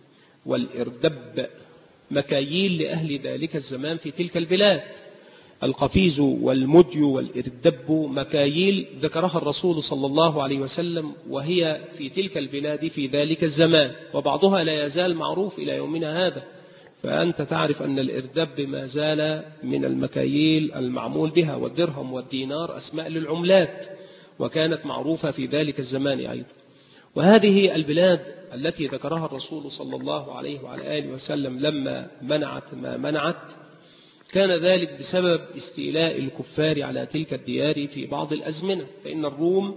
A: والإردب مكاييل لأهل ذلك الزمان في تلك البلاد. القفيز والمدي والإردب مكاييل ذكرها الرسول صلى الله عليه وسلم، وهي في تلك البلاد في ذلك الزمان، وبعضها لا يزال معروف إلى يومنا هذا. فأنت تعرف أن الإردب ما زال من المكاييل المعمول بها، والدرهم والدينار أسماء للعملات، وكانت معروفة في ذلك الزمان أيضا. وهذه البلاد التي ذكرها الرسول صلى الله عليه وعلى آله وسلم لما منعت ما منعت، كان ذلك بسبب استيلاء الكفار على تلك الديار في بعض الأزمنة. فإن الروم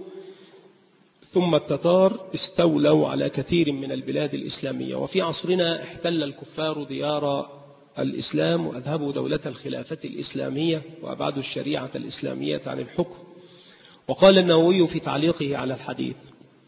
A: ثم التتار استولوا على كثير من البلاد الإسلامية، وفي عصرنا احتل الكفار ديار الإسلام، وأذهبوا دولة الخلافة الإسلامية، وأبعدوا الشريعة الإسلامية عن الحكم. وقال النووي في تعليقه على الحديث: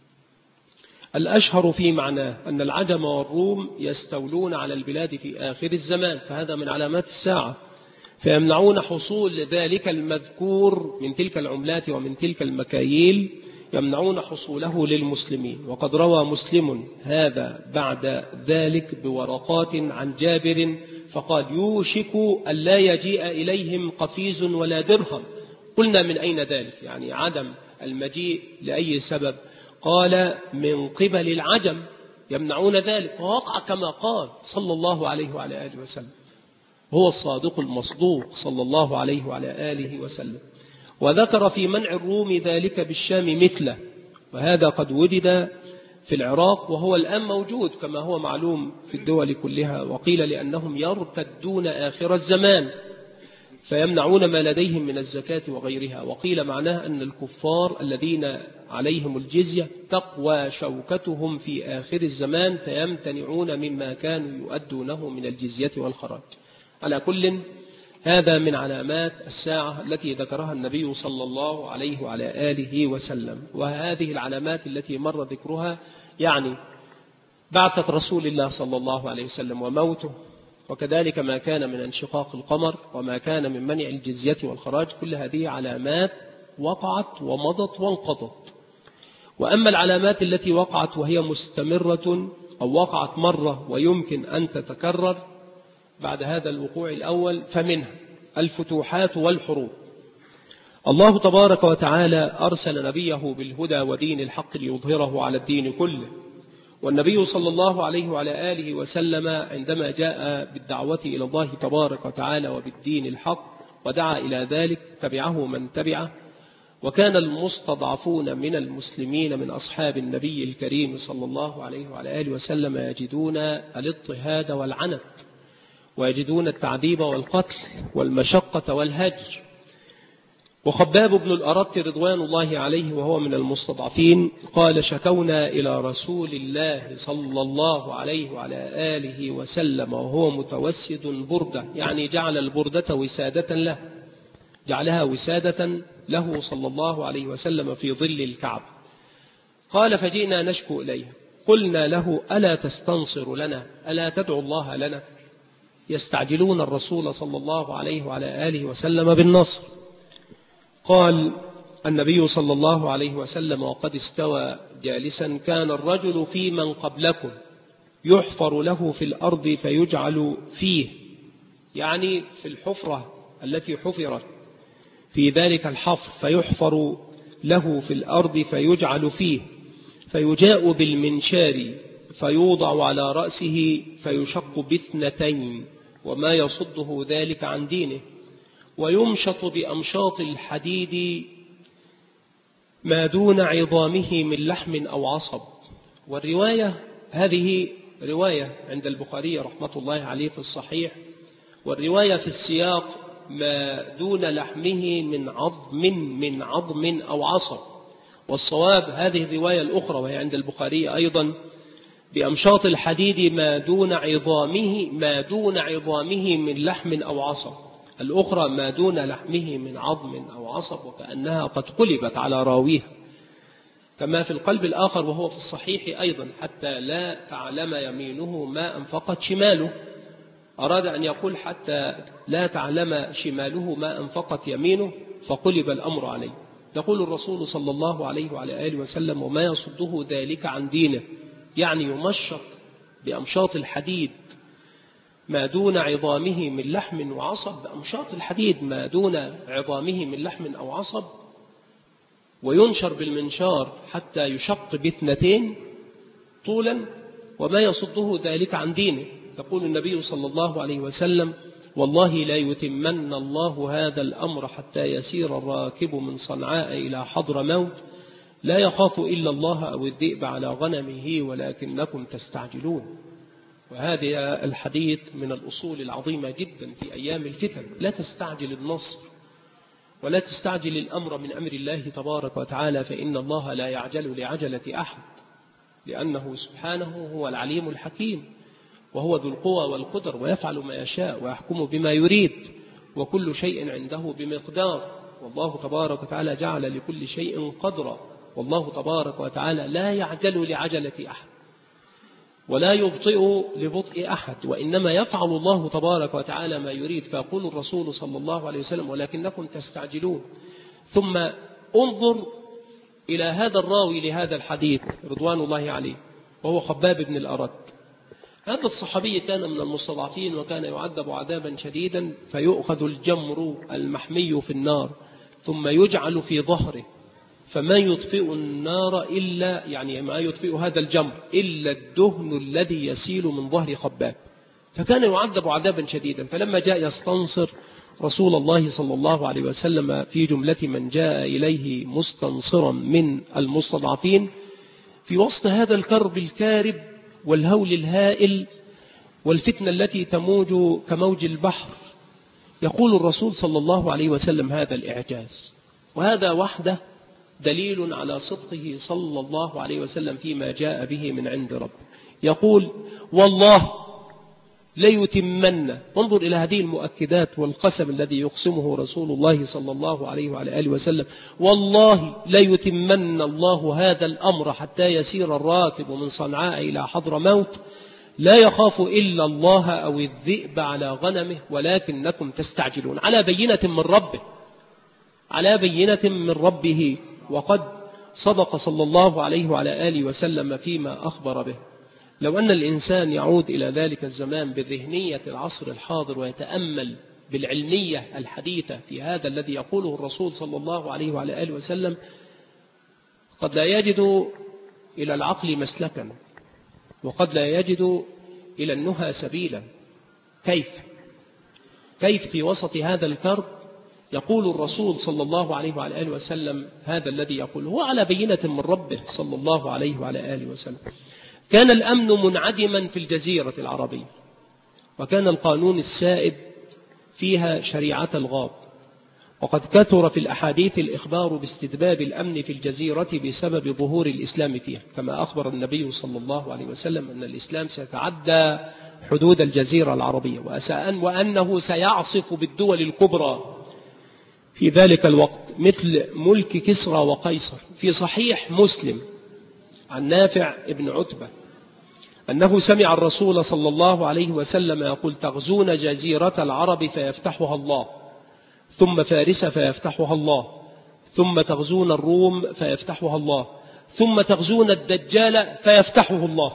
A: الأشهر في معناه أن العجم والروم يستولون على البلاد في آخر الزمان، فهذا من علامات الساعة، فيمنعون حصول ذلك المذكور من تلك العملات ومن تلك المكاييل، يمنعون حصوله للمسلمين. وقد روى مسلم هذا بعد ذلك بورقات عن جابر فقال: يوشك أن لا يجيء إليهم قفيز ولا درهم. قلنا: من أين ذلك؟ يعني عدم المجيء لأي سبب؟ قال: من قبل العجم يمنعون ذلك. ووقع كما قال صلى الله عليه وعلى آله وسلم، هو الصادق المصدوق صلى الله عليه وعلى آله وسلم. وذكر في منع الروم ذلك بالشام مثله، وهذا قد وجد في العراق، وهو الآن موجود كما هو معلوم في الدول كلها. وقيل لأنهم يرتدون آخر الزمان فيمنعون ما لديهم من الزكاة وغيرها. وقيل معناه أن الكفار الذين عليهم الجزية تقوى شوكتهم في آخر الزمان، فيمتنعون مما كانوا يؤدونه من الجزية والخراج. على كل، هذا من علامات الساعة التي ذكرها النبي صلى الله عليه وعلى آله وسلم. وهذه العلامات التي مر ذكرها يعني بعثة رسول الله صلى الله عليه وسلم وموته، وكذلك ما كان من انشقاق القمر، وما كان من منع الجزية والخراج، كل هذه علامات وقعت ومضت وانقضت. وأما العلامات التي وقعت وهي مستمرة، أو وقعت مرة ويمكن أن تتكرر بعد هذا الوقوع الأول، فمنها الفتوحات والحروب. الله تبارك وتعالى أرسل نبيه بالهدى ودين الحق ليظهره على الدين كله، والنبي صلى الله عليه وعلى آله وسلم عندما جاء بالدعوة إلى الله تبارك وتعالى وبالدين الحق ودعا إلى ذلك تبعه من تبعه، وكان المستضعفون من المسلمين من أصحاب النبي الكريم صلى الله عليه وعلى آله وسلم يجدون الاضطهاد والعنت، ويجدون التعذيب والقتل والمشقة والهجر. وخباب بن الأرت رضوان الله عليه وهو من المستضعفين قال: شكونا إلى رسول الله صلى الله عليه وعلى آله وسلم وهو متوسد بردة، يعني جعل البردة وسادة له، جعلها وسادة له صلى الله عليه وسلم في ظل الكعب. قال: فجئنا نشكو إليه، قلنا له: ألا تستنصر لنا، ألا تدعو الله لنا؟ يستعجلون الرسول صلى الله عليه وعلى آله وسلم بالنصر. قال النبي صلى الله عليه وسلم وقد استوى جالسا: كان الرجل في من قبلكم يحفر له في الأرض فيجعل فيه، يعني في الحفرة التي حفرت في ذلك الحفر، فيحفر له في الأرض فيجعل فيه، فيجاء بالمنشار فيوضع على رأسه فيشق باثنتين، وما يصده ذلك عن دينه، ويمشط بأمشاط الحديد ما دون عظامه من لحم أو عصب. والرواية هذه رواية عند البخاري رحمة الله عليه في الصحيح، والرواية في السياق ما دون لحمه من عظم أو عصب، والصواب هذه الرواية الأخرى وهي عند البخاري أيضا بأمشاط الحديد ما دون عظامه من لحم أو عصب، الأخرى ما دون لحمه من عظم أو عصب، وكأنها قد قلبت على راويها، كما في القلب الآخر وهو في الصحيح أيضا: حتى لا تعلم يمينه ما أنفقت شماله. أراد أن يقول حتى لا تعلم شماله ما أنفقت يمينه، فقلب الأمر عليه. يقول الرسول صلى الله عليه وعلى آله وسلم: وما يصده ذلك عن دينه، يعني يمشط بأمشاط الحديد ما دون عظامه من لحم وعصب، بأمشاط الحديد ما دون عظامه من لحم أو عصب، وينشر بالمنشار حتى يشق باثنتين طولا، وما يصده ذلك عن دينه. يقول النبي صلى الله عليه وسلم: والله لا يتمن الله هذا الأمر حتى يسير الراكب من صنعاء إلى حضر موت، لا يخاف إلا الله أو الذئب على غنمه ولكنكم تستعجلون. وهذا الحديث من الأصول العظيمة جدا في أيام الفتن. لا تستعجل النصر ولا تستعجل الأمر من أمر الله تبارك وتعالى، فإن الله لا يعجل لعجلة أحد، لأنه سبحانه هو العليم الحكيم، وهو ذو القوى والقدر، ويفعل ما يشاء ويحكم بما يريد، وكل شيء عنده بمقدار. والله تبارك وتعالى جعل لكل شيء قدرا، والله تبارك وتعالى لا يعجل لعجلة أحد ولا يبطئ لبطء أحد، وإنما يفعل الله تبارك وتعالى ما يريد. فيقول الرسول صلى الله عليه وسلم: ولكنكم تستعجلون. ثم انظر إلى هذا الراوي لهذا الحديث رضوان الله عليه وهو خباب بن الأرت. هذا الصحابي كان من المستضعفين، وكان يعذب عذابا شديدا، فيؤخذ الجمر المحمي في النار ثم يجعل في ظهره، فما يطفئ النار إلا، يعني ما يطفئ هذا الجمر إلا الدهن الذي يسيل من ظهر خباب. فكان يعذب عذابا شديدا. فلما جاء يستنصر رسول الله صلى الله عليه وسلم في جملة من جاء إليه مستنصرا من المستضعفين، في وسط هذا الكرب الكارب والهول الهائل والفتنة التي تموج كموج البحر، يقول الرسول صلى الله عليه وسلم هذا الإعجاز. وهذا وحده دليل على صدقه صلى الله عليه وسلم فيما جاء به من عند رب. يقول: والله ليتمن. انظر إلى هذه المؤكدات والقسم الذي يقسمه رسول الله صلى الله عليه وعلى آله وسلم: والله ليتمن الله هذا الأمر حتى يسير الراكب من صنعاء إلى حضر موت، لا يخاف إلا الله أو الذئب على غنمه ولكنكم تستعجلون. على بينة من ربه، على بينة من ربه، وقد صدق صلى الله عليه وعلى آله وسلم فيما أخبر به. لو أن الإنسان يعود إلى ذلك الزمان بذهنية العصر الحاضر ويتأمل بالعلمية الحديثة في هذا الذي يقوله الرسول صلى الله عليه وعلى آله وسلم، قد لا يجد إلى العقل مسلكا وقد لا يجد إلى النهى سبيلا. كيف في وسط هذا الكرب يقول الرسول صلى الله عليه وعلى آله وسلم هذا الذي يقول هو على بينة من ربه صلى الله عليه وعلى آله وسلم. كان الأمن منعدما في الجزيرة العربية، وكان القانون السائد فيها شريعة الغاب، وقد كثر في الأحاديث الإخبار باستتباب الأمن في الجزيرة بسبب ظهور الإسلام فيها، كما أخبر النبي صلى الله عليه وسلم أن الإسلام سيتعدى حدود الجزيرة العربية، وأنه سيعصف بالدول الكبرى في ذلك الوقت مثل ملك كسرى وقيصر. في صحيح مسلم عن نافع ابن عتبة أنه سمع الرسول صلى الله عليه وسلم يقول: تغزون جزيرة العرب فيفتحها الله، ثم فارس فيفتحها الله، ثم تغزون الروم فيفتحها الله، ثم تغزون الدجال فيفتحه الله،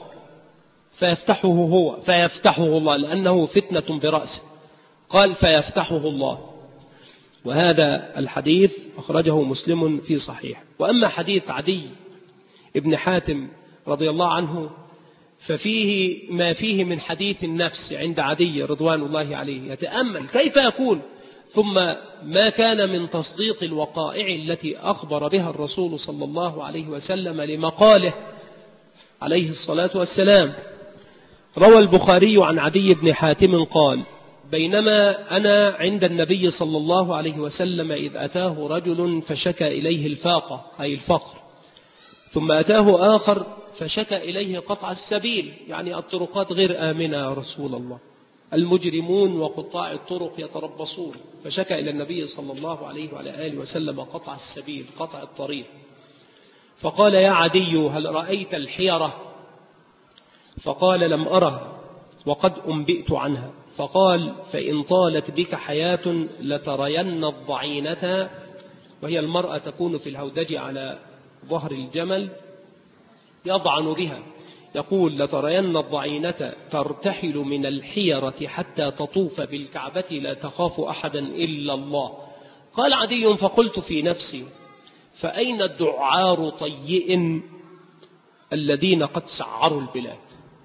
A: فيفتحه الله لأنه فتنة برأسه، قال فيفتحه الله. وهذا الحديث أخرجه مسلم في صحيح. وأما حديث عدي ابن حاتم رضي الله عنه ففيه ما فيه من حديث النفس عند عدي رضوان الله عليه، يتأمل كيف يكون، ثم ما كان من تصديق الوقائع التي أخبر بها الرسول صلى الله عليه وسلم لمقاله عليه الصلاة والسلام. روى البخاري عن عدي بن حاتم قال: بينما أنا عند النبي صلى الله عليه وسلم إذ أتاه رجل فشكى إليه الفاقة أي الفقر، ثم أتاه آخر فشكى إليه قطع السبيل، يعني الطرقات غير آمنة يا رسول الله، المجرمون وقطاع الطرق يتربصون، فشكى إلى النبي صلى الله عليه وعلى آله وسلم قطع السبيل، قطع الطريق. فقال: يا عدي هل رأيت الحيرة؟ فقال: لم أره وقد أنبئت عنها. فقال: فإن طالت بك حياة لترين الضعينة، وهي المرأة تكون في الهودج على ظهر الجمل يضعن بها، يقول: لترين الضعينة ترتحل من الحيرة حتى تطوف بالكعبة لا تخاف أحدا إلا الله. قال عدي: فقلت في نفسي: فأين الدعار طيئ الذين قد سعروا البلاد؟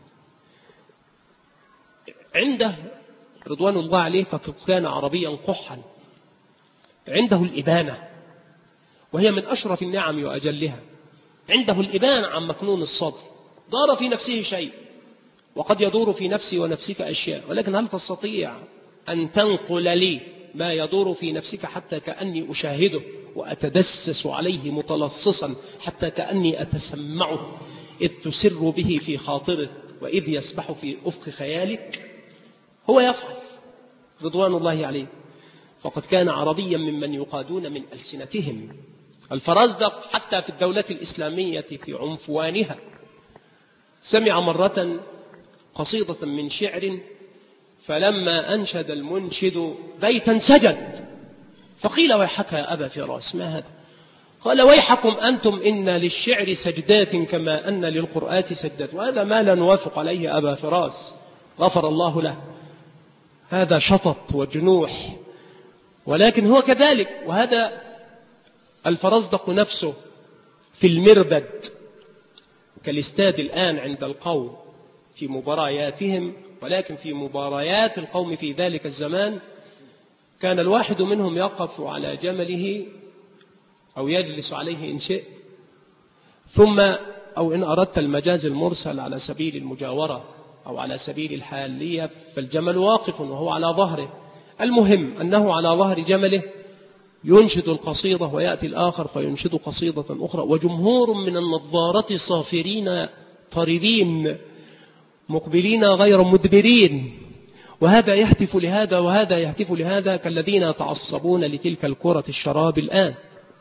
A: عنده رضوان الله عليه فقد كان عربيا قحا، عنده الإبانة وهي من أشرف النعم وأجلها، عنده الإبانة عن مكنون الصدر، دار في نفسه شيء وقد يدور في نفسي ونفسك أشياء، ولكن هل تستطيع أن تنقل لي ما يدور في نفسك حتى كأني أشاهده وأتدسس عليه متلصصا، حتى كأني أتسمعه إذ تسر به في خاطرك وإذ يسبح في أفق خيالك؟ هو يفعل رضوان الله عليه. فقد كان عربيا ممن يقادون من ألسنتهم. الفرزدق حتى في الدولة الإسلامية في عنفوانها سمع مرة قصيدة من شعر، فلما أنشد المنشد بيتا سجد، فقيل: ويحك يا أبا فراس، ما هذا؟ قال: ويحكم أنتم، إن للشعر سجدات كما أن للقرآن سجدات. وهذا ما لا نوافق عليه أبا فراس غفر الله له، هذا شطط وجنوح، ولكن هو كذلك. وهذا الفرزدق نفسه في المربد كالاستاد الآن عند القوم في مبارياتهم، ولكن في مباريات القوم في ذلك الزمان كان الواحد منهم يقف على جمله أو يجلس عليه إن شئت، ثم أو إن أردت المجاز المرسل على سبيل المجاورة أو على سبيل الحالية، فالجمل واقف وهو على ظهره، المهم أنه على ظهر جمله ينشد القصيدة، ويأتي الآخر فينشد قصيدة أخرى، وجمهور من النظارة صافرين طردين مقبلين غير مدبرين، وهذا يهتف لهذا وهذا يهتف لهذا، كالذين يتعصبون لتلك الكرة الشراب الآن.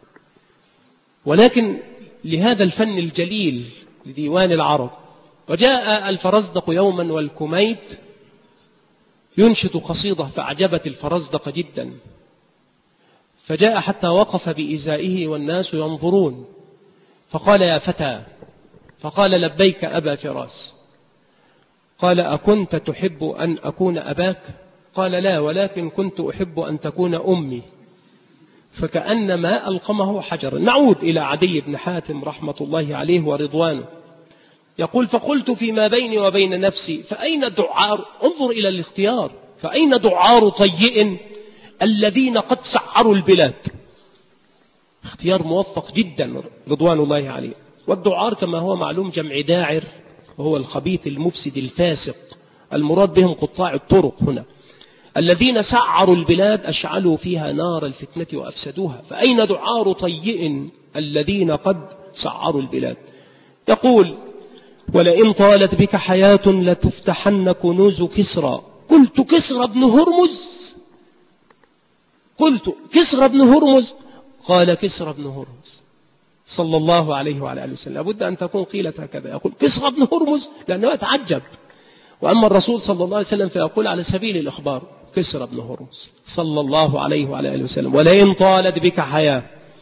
A: ولكن لهذا الفن الجليل لديوان العرب. وجاء الفرزدق يوما والكميت ينشد قصيدة فأعجبت الفرزدق جدا، فجاء حتى وقف بإزائه والناس ينظرون، فقال: يا فتى. فقال: لبيك أبا فراس. قال: أكنت تحب أن أكون أباك؟ قال: لا، ولكن كنت أحب أن تكون أمي. فكأنما ألقمه حجرا. نعود إلى عدي بن حاتم رحمة الله عليه ورضوانه. يقول فقلت فيما بيني وبين نفسي فأين دعار، انظر إلى الاختيار، فأين دعار طيء الذين قد سعروا البلاد. اختيار موفق جدا رضوان الله عليه. والدعار كما هو معلوم جمع داعر، وهو الخبيث المفسد الفاسق، المراد بهم قطاع الطرق هنا، الذين سعروا البلاد أشعلوا فيها نار الفتنة وأفسدوها. فأين دعار طيء الذين قد سعروا البلاد. يقول ولئن طالت بك حياة لتفتحن كنوز كسرى. قلت كسرى بن هرمز، قلت كسرى بن هرمز، قال كسرى بن هرمز صلى الله عليه وعلى آله وسلم. لابد أن تكون قيلت هكذا، يقول كسرى بن هرمز لأنه يتعجب. وأما الرسول صلى الله عليه وسلم فيقول على سبيل الإخبار كسرى بن هرمز صلى الله عليه وعلى آله وسلم. ولئن طالت بك حياة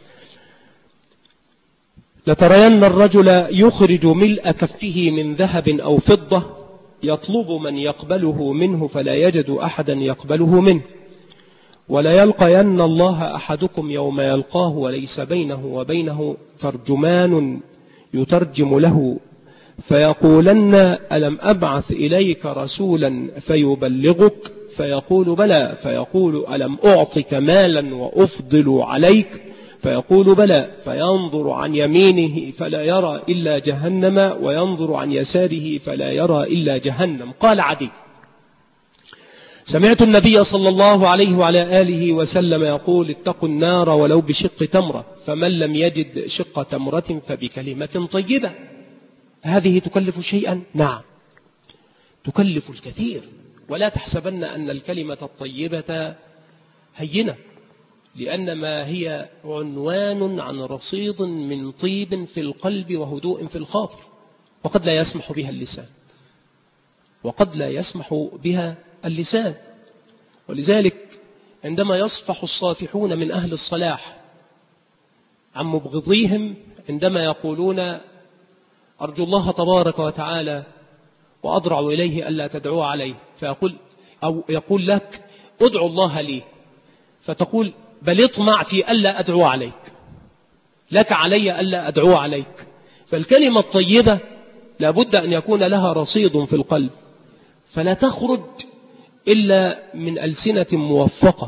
A: لترين الرجل يخرج ملء كفه من ذهب أو فضة يطلب من يقبله منه فلا يجد أحدا يقبله منه. ولا يلقين الله أحدكم يوم يلقاه وليس بينه وبينه ترجمان يترجم له فيقولن ألم أبعث إليك رسولا فيبلغك، فيقول بلى، فيقول ألم أعطك مالا وأفضل عليك، فيقول بلى، فينظر عن يمينه فلا يرى إلا جهنم وينظر عن يساره فلا يرى إلا جهنم. قال عدي سمعت النبي صلى الله عليه وعلى آله وسلم يقول اتقوا النار ولو بشق تمرة، فمن لم يجد شق تمرة فبكلمة طيبة. هذه تكلف شيئا؟ نعم تكلف الكثير. ولا تحسبن أن الكلمة الطيبة هينة، لأنما هي عنوان عن رصيد من طيب في القلب وهدوء في الخاطر، وقد لا يسمح بها اللسان، وقد لا يسمح بها اللسان. ولذلك عندما يصفح الصافحون من أهل الصلاح عن مبغضيهم عندما يقولون أرجو الله تبارك وتعالى وأضرع إليه ألا تدعو عليه، فيقول أو يقول لك ادعو الله لي، فتقول بل اطمع في ألا أدعو عليك، لك علي ألا أدعو عليك. فالكلمة الطيبة لابد أن يكون لها رصيد في القلب، فلا تخرج إلا من ألسنة موفقة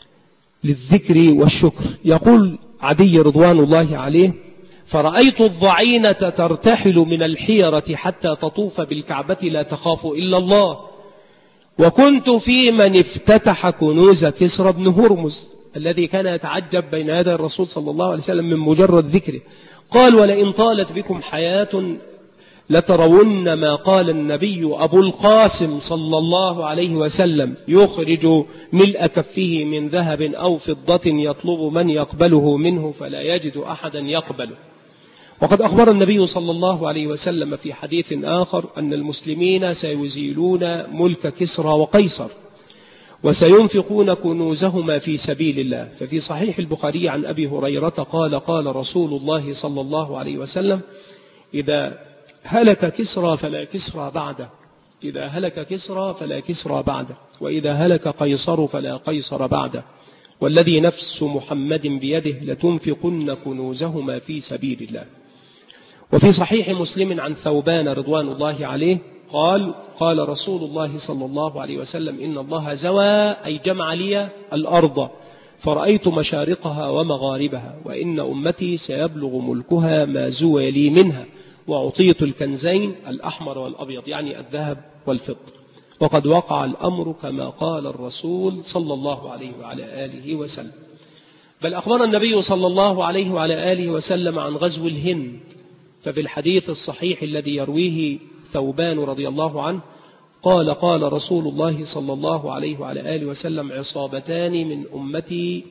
A: للذكر والشكر. يقول عدي رضوان الله عليه فرأيت الضعينة ترتحل من الحيرة حتى تطوف بالكعبة لا تخاف إلا الله، وكنت في من افتتح كنوز كسرى بن هرمز الذي كان يتعجب بين يدي الرسول صلى الله عليه وسلم من مجرد ذكره. قال ولئن طالت بكم حياة لترون ما قال النبي أبو القاسم صلى الله عليه وسلم يخرج ملء كفه من ذهب أو فضة يطلب من يقبله منه فلا يجد أحدا يقبله. وقد أخبر النبي صلى الله عليه وسلم في حديث آخر أن المسلمين سيزيلون ملك كسرى وقيصر وسينفقون كنوزهما في سبيل الله. ففي صحيح البخاري عن أبي هريرة قال قال رسول الله صلى الله عليه وسلم إذا هلك كسرى فلا كسرى بعده، إذا هلك كسرى فلا كسرى بعده، وإذا هلك قيصر فلا قيصر بعده، والذي نفس محمد بيده لتنفقن كنوزهما في سبيل الله. وفي صحيح مسلم عن ثوبان رضوان الله عليه قال قال رسول الله صلى الله عليه وسلم إن الله زوى أي جمع لي الأرض فرأيت مشارقها ومغاربها، وإن أمتي سيبلغ ملكها ما زوى لي منها، وأعطيت الكنزين الأحمر والأبيض يعني الذهب والفضة. وقد وقع الأمر كما قال الرسول صلى الله عليه وعلى آله وسلم. بل أخبر النبي صلى الله عليه وعلى آله وسلم عن غزو الهند، ففي الحديث الصحيح الذي يرويه ثوبان رضي الله عنه قال قال رسول الله صلى الله عليه وعلى آله وسلم عصابتان من أمتي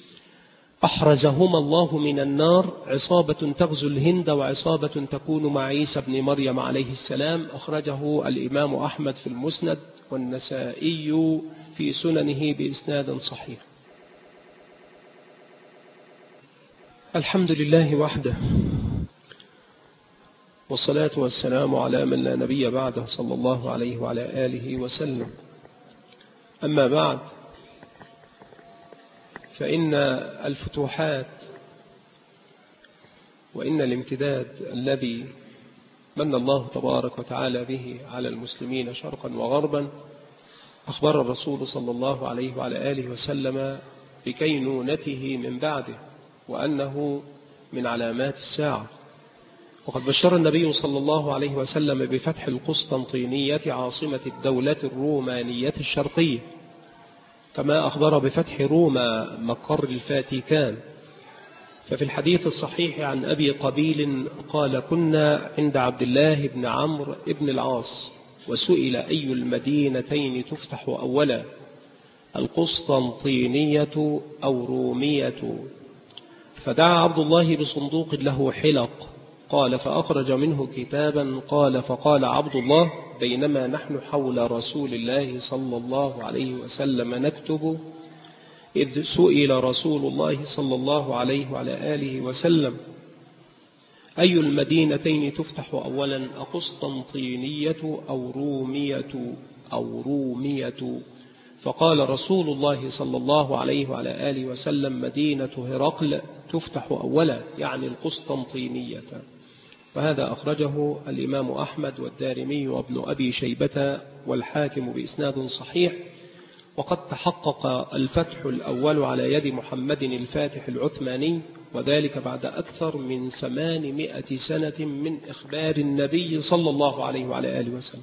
A: أحرزهما الله من النار، عصابة تغزو الهند وعصابة تكون مع عيسى بن مريم عليه السلام. أخرجه الإمام أحمد في المسند والنسائي في سننه بإسناد صحيح. الحمد لله وحده، والصلاة والسلام على من لا نبي بعده صلى الله عليه وعلى آله وسلم. أما بعد، فإن الفتوحات وإن الامتداد الذي من الله تبارك وتعالى به على المسلمين شرقا وغربا، أخبر الرسول صلى الله عليه وعلى آله وسلم بكينونته من بعده وأنه من علامات الساعة. وقد بشر النبي صلى الله عليه وسلم بفتح القسطنطينية عاصمة الدولة الرومانية الشرقية، كما أخبر بفتح روما مقر الفاتيكان. ففي الحديث الصحيح عن أبي قبيل قال: كنا عند عبد الله بن عمرو بن العاص وسئل أي المدينتين تفتح أولا، القسطنطينية أو رومية؟ فدعا عبد الله بصندوق له حلق، قال: فأخرج منه كتابا، قال: فقال عبد الله: بينما نحن حول رسول الله صلى الله عليه وسلم نكتب، إذ سئل رسول الله صلى الله عليه وعلى آله وسلم: أي المدينتين تفتح أولا، أقسطنطينية أو رومية؟ فقال رسول الله صلى الله عليه وعلى آله وسلم: مدينة هرقل تفتح أولا، يعني القسطنطينية. وهذا أخرجه الإمام أحمد والدارمي وابن أبي شيبة والحاكم بإسناد صحيح. وقد تحقق الفتح الأول على يد محمد الفاتح العثماني، وذلك بعد أكثر من 800 سنة من إخبار النبي صلى الله عليه وعلى آله وسلم.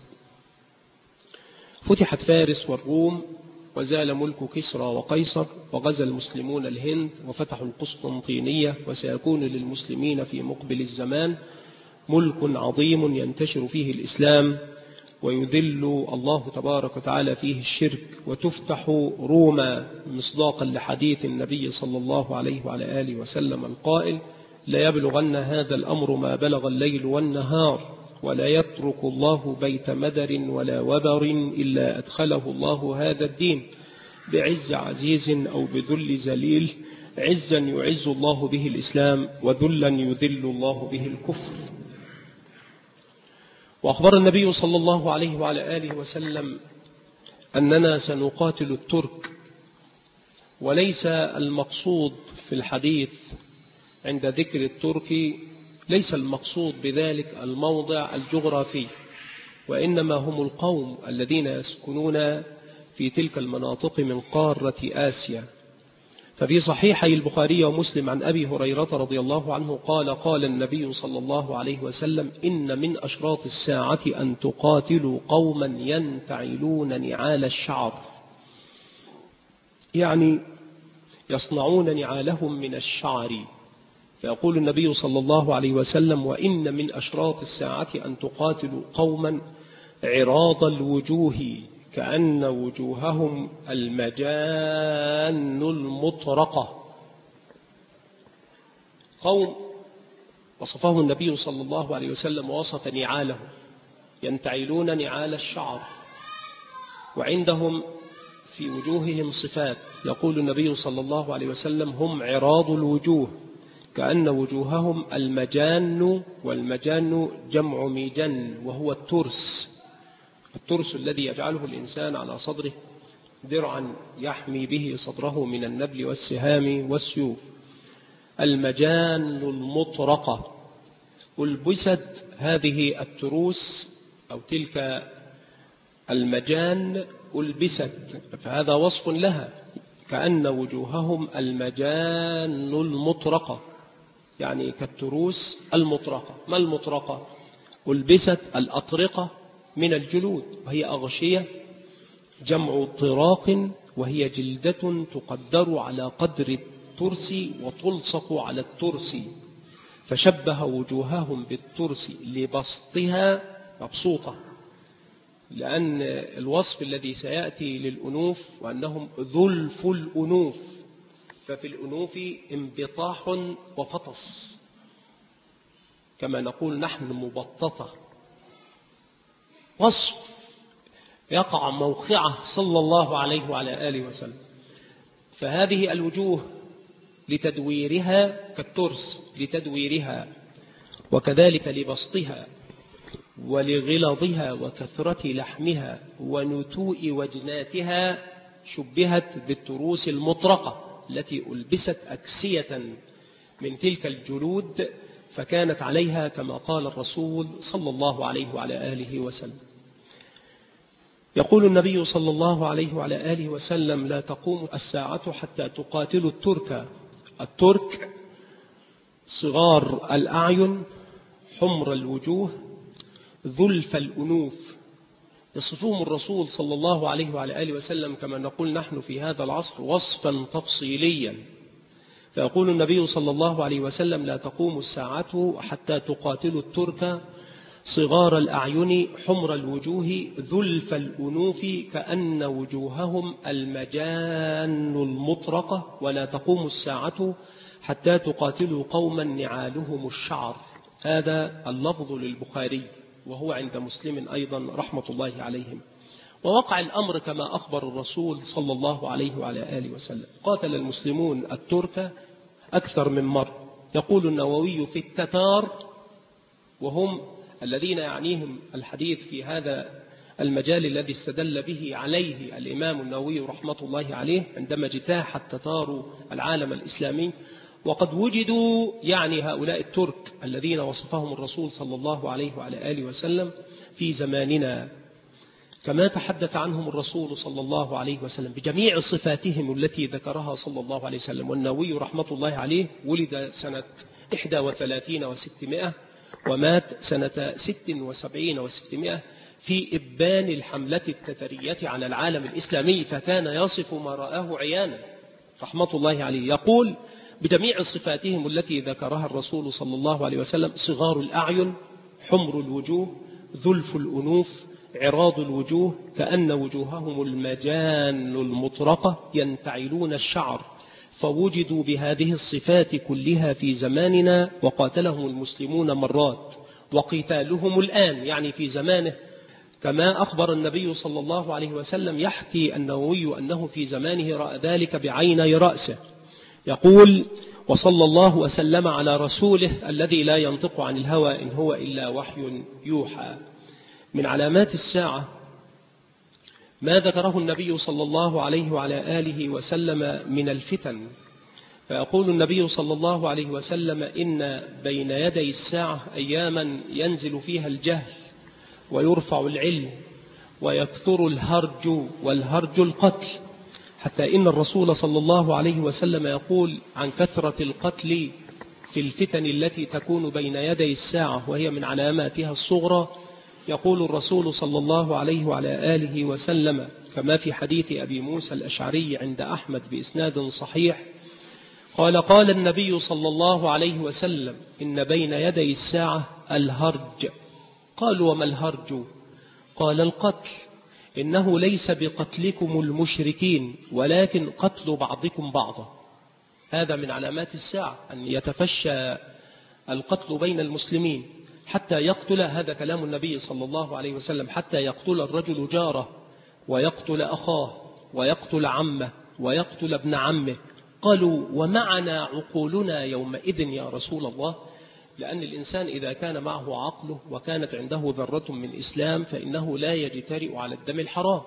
A: فتحت فارس والروم، وزال ملك كسرى وقيصر، وغزا المسلمون الهند وفتحوا القسطنطينية. وسيكون للمسلمين في مقبل الزمان ملك عظيم ينتشر فيه الإسلام ويذل الله تبارك وتعالى فيه الشرك، وتفتح روما مصداقا لحديث النبي صلى الله عليه وعلى آله وسلم القائل: لا يبلغن هذا الأمر ما بلغ الليل والنهار، ولا يترك الله بيت مدر ولا وبر إلا أدخله الله هذا الدين بعز عزيز أو بذل ذليل، عزا يعز الله به الإسلام، وذلا يذل الله به الكفر. وأخبر النبي صلى الله عليه وعلى آله وسلم أننا سنقاتل الترك، وليس المقصود في الحديث عند ذكر الترك ليس المقصود بذلك الموضع الجغرافي، وإنما هم القوم الذين يسكنون في تلك المناطق من قارة آسيا. ففي صحيحي البخاري ومسلم عن أبي هريرة رضي الله عنه قال: قال النبي صلى الله عليه وسلم: إن من أشراط الساعة أن تقاتلوا قوما ينتعلون نعال الشعر، يعني يصنعون نعالهم من الشعر. فيقول النبي صلى الله عليه وسلم: وإن من أشراط الساعة أن تقاتلوا قوما عراض الوجوه كأن وجوههم المجان المطرقة. قوم وصفه النبي صلى الله عليه وسلم ووصف نعالهم، ينتعلون نعال الشعر، وعندهم في وجوههم صفات. يقول النبي صلى الله عليه وسلم: هم عراض الوجوه كأن وجوههم المجان، والمجان جمع ميجن، وهو الترس الذي يجعله الإنسان على صدره درعا يحمي به صدره من النبل والسهام والسيوف. المجان المطرقة. ألبست هذه التروس أو تلك المجان ألبست، فهذا وصف لها، كأن وجوههم المجان المطرقة، يعني كالتروس المطرقة. ما المطرقة؟ ألبست الأطرقة من الجلود، وهي أغشية جمع طراق، وهي جلدة تقدر على قدر الترس وتلصق على الترس. فشبه وجوههم بالترس لبسطها مبسوطة، لأن الوصف الذي سيأتي للأنوف وأنهم ذلف الأنوف، ففي الأنوف انبطاح وفطس، كما نقول نحن مبططة. وصف يقع موقعه صلى الله عليه وعلى آله وسلم. فهذه الوجوه لتدويرها كالترس لتدويرها، وكذلك لبسطها ولغلظها وكثرة لحمها ونتوء وجناتها، شبهت بالتروس المطرقة التي ألبست أكسية من تلك الجلود فكانت عليها كما قال الرسول صلى الله عليه وعلى آله وسلم. يقول النبي صلى الله عليه وعلى آله وسلم: لا تقوم الساعة حتى تقاتلوا الترك. الترك صغار الأعين، حمر الوجوه، ذلف الأنوف. يصفهم الرسول صلى الله عليه وعلى آله وسلم كما نقول نحن في هذا العصر وصفا تفصيليا. فيقول النبي صلى الله عليه وسلم: لا تقوم الساعة حتى تقاتلوا الترك صغار الأعين، حمر الوجوه، ذلف الأنوف، كأن وجوههم المجان المطرقة. ولا تقوم الساعة حتى تقاتلوا قوما نعالهم الشعر. هذا اللفظ للبخاري وهو عند مسلم أيضا رحمة الله عليهم. ووقع الأمر كما أخبر الرسول صلى الله عليه وعلى آله وسلم. قاتل المسلمون الترك أكثر من مرة. يقول النووي: في التتار، وهم الذين يعنيهم الحديث في هذا المجال الذي استدل به عليه الإمام النووي رحمة الله عليه عندما اجتاح التتار العالم الإسلامي. وقد وجدوا، يعني هؤلاء الترك الذين وصفهم الرسول صلى الله عليه وعلى آله وسلم في زماننا، كما تحدث عنهم الرسول صلى الله عليه وسلم بجميع صفاتهم التي ذكرها صلى الله عليه وسلم. والنووي رحمة الله عليه ولد سنة 31 و600 ومات سنة 76 و600 في إبان الحملة التترية على العالم الإسلامي، فكان يصف ما رآه عيانا رحمة الله عليه. يقول: بجميع صفاتهم التي ذكرها الرسول صلى الله عليه وسلم: صغار الأعين، حمر الوجوه، ذلف الأنوف، عراض الوجوه، كأن وجوههم المجان المطرقة، ينتعلون الشعر. فوجدوا بهذه الصفات كلها في زماننا، وقاتلهم المسلمون مرات، وقتالهم الآن يعني في زمانه كما أخبر النبي صلى الله عليه وسلم. يحكي النووي أنه في زمانه رأى ذلك بعيني رأسه. يقول: وصلى الله وسلم على رسوله الذي لا ينطق عن الهوى إن هو إلا وحي يوحى. من علامات الساعة ما ذكره النبي صلى الله عليه وعلى آله وسلم من الفتن. فيقول النبي صلى الله عليه وسلم: إن بين يدي الساعة أياما ينزل فيها الجهل ويرفع العلم ويكثر الهرج، والهرج القتل، حتى إن الرسول صلى الله عليه وسلم يقول عن كثرة القتل في الفتن التي تكون بين يدي الساعة وهي من علاماتها الصغرى. يقول الرسول صلى الله عليه وعلى آله وسلم كما في حديث أبي موسى الأشعري عند أحمد بإسناد صحيح قال: قال النبي صلى الله عليه وسلم: إن بين يدي الساعة الهرج. قالوا: وما الهرج؟ قال: القتل. إنه ليس بقتلكم المشركين ولكن قتل بعضكم بعضا. هذا من علامات الساعة أن يتفشى القتل بين المسلمين حتى يقتل، هذا كلام النبي صلى الله عليه وسلم، حتى يقتل الرجل جاره ويقتل أخاه ويقتل عمه ويقتل ابن عمه. قالوا: ومعنا عقولنا يومئذ يا رسول الله؟ لأن الإنسان إذا كان معه عقله وكانت عنده ذرة من إسلام فإنه لا يجترئ على الدم الحرام.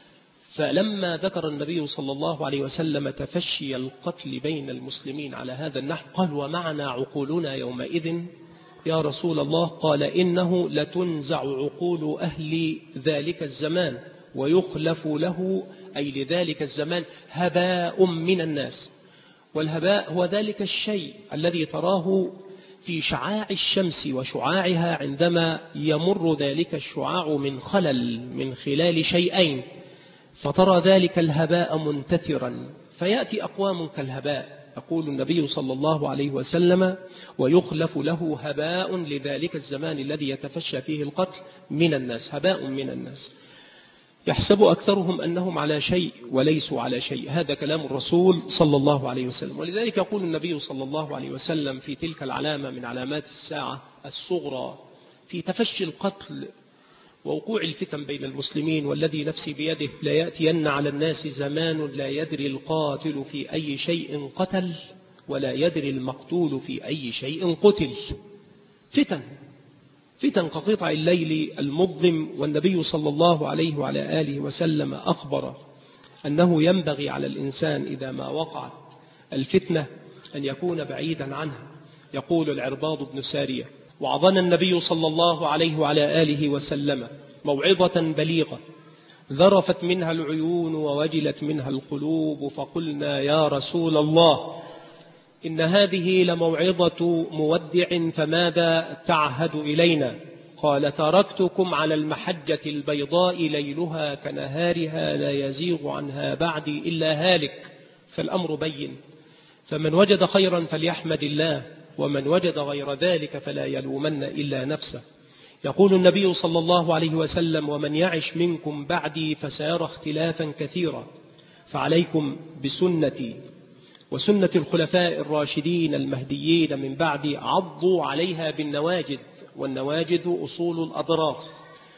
A: فلما ذكر النبي صلى الله عليه وسلم تفشي القتل بين المسلمين على هذا النحو قال: ومعنا عقولنا يومئذ يا رسول الله؟ قال: إنه لتنزع عقول أهل ذلك الزمان ويخلف له، أي لذلك الزمان، هباء من الناس. والهباء هو ذلك الشيء الذي تراه في شعاع الشمس وشعاعها عندما يمر ذلك الشعاع من خلال شيئين، فترى ذلك الهباء منتثرا، فيأتي أقوام كالهباء. يقول النبي صلى الله عليه وسلم: ويخلف له هباء لذلك الزمان الذي يتفشى فيه القتل من الناس، هباء من الناس، يحسب أكثرهم أنهم على شيء وليسوا على شيء. هذا كلام الرسول صلى الله عليه وسلم. ولذلك يقول النبي صلى الله عليه وسلم في تلك العلامة من علامات الساعة الصغرى في تفشي القتل ووقوع الفتن بين المسلمين: والذي نفسي بيده لا يأتين على الناس زمان لا يدري القاتل في أي شيء قتل ولا يدري المقتول في أي شيء قتل. فتن كقطع الليل المظلم. والنبي صلى الله عليه وعلى آله وسلم أخبر أنه ينبغي على الإنسان إذا ما وقعت الفتنة أن يكون بعيدا عنها يقول العرباض بن سارية: وعظنا النبي صلى الله عليه وعلى آله وسلم موعظة بليغة ذرفت منها العيون ووجلت منها القلوب، فقلنا: يا رسول الله، إن هذه لموعظة مودع، فماذا تعهد إلينا؟ قال: تركتكم على المحجة البيضاء ليلها كنهارها لا يزيغ عنها بعدي إلا هالك، فالأمر بين، فمن وجد خيرا فليحمد الله، ومن وجد غير ذلك فلا يلومن إلا نفسه. يقول النبي صلى الله عليه وسلم: ومن يعش منكم بعدي فسيرى اختلافا كثيرا، فعليكم بسنتي وسنة الخلفاء الراشدين المهديين من بعدي، عضوا عليها بالنواجذ، والنواجذ أصول الأضراس،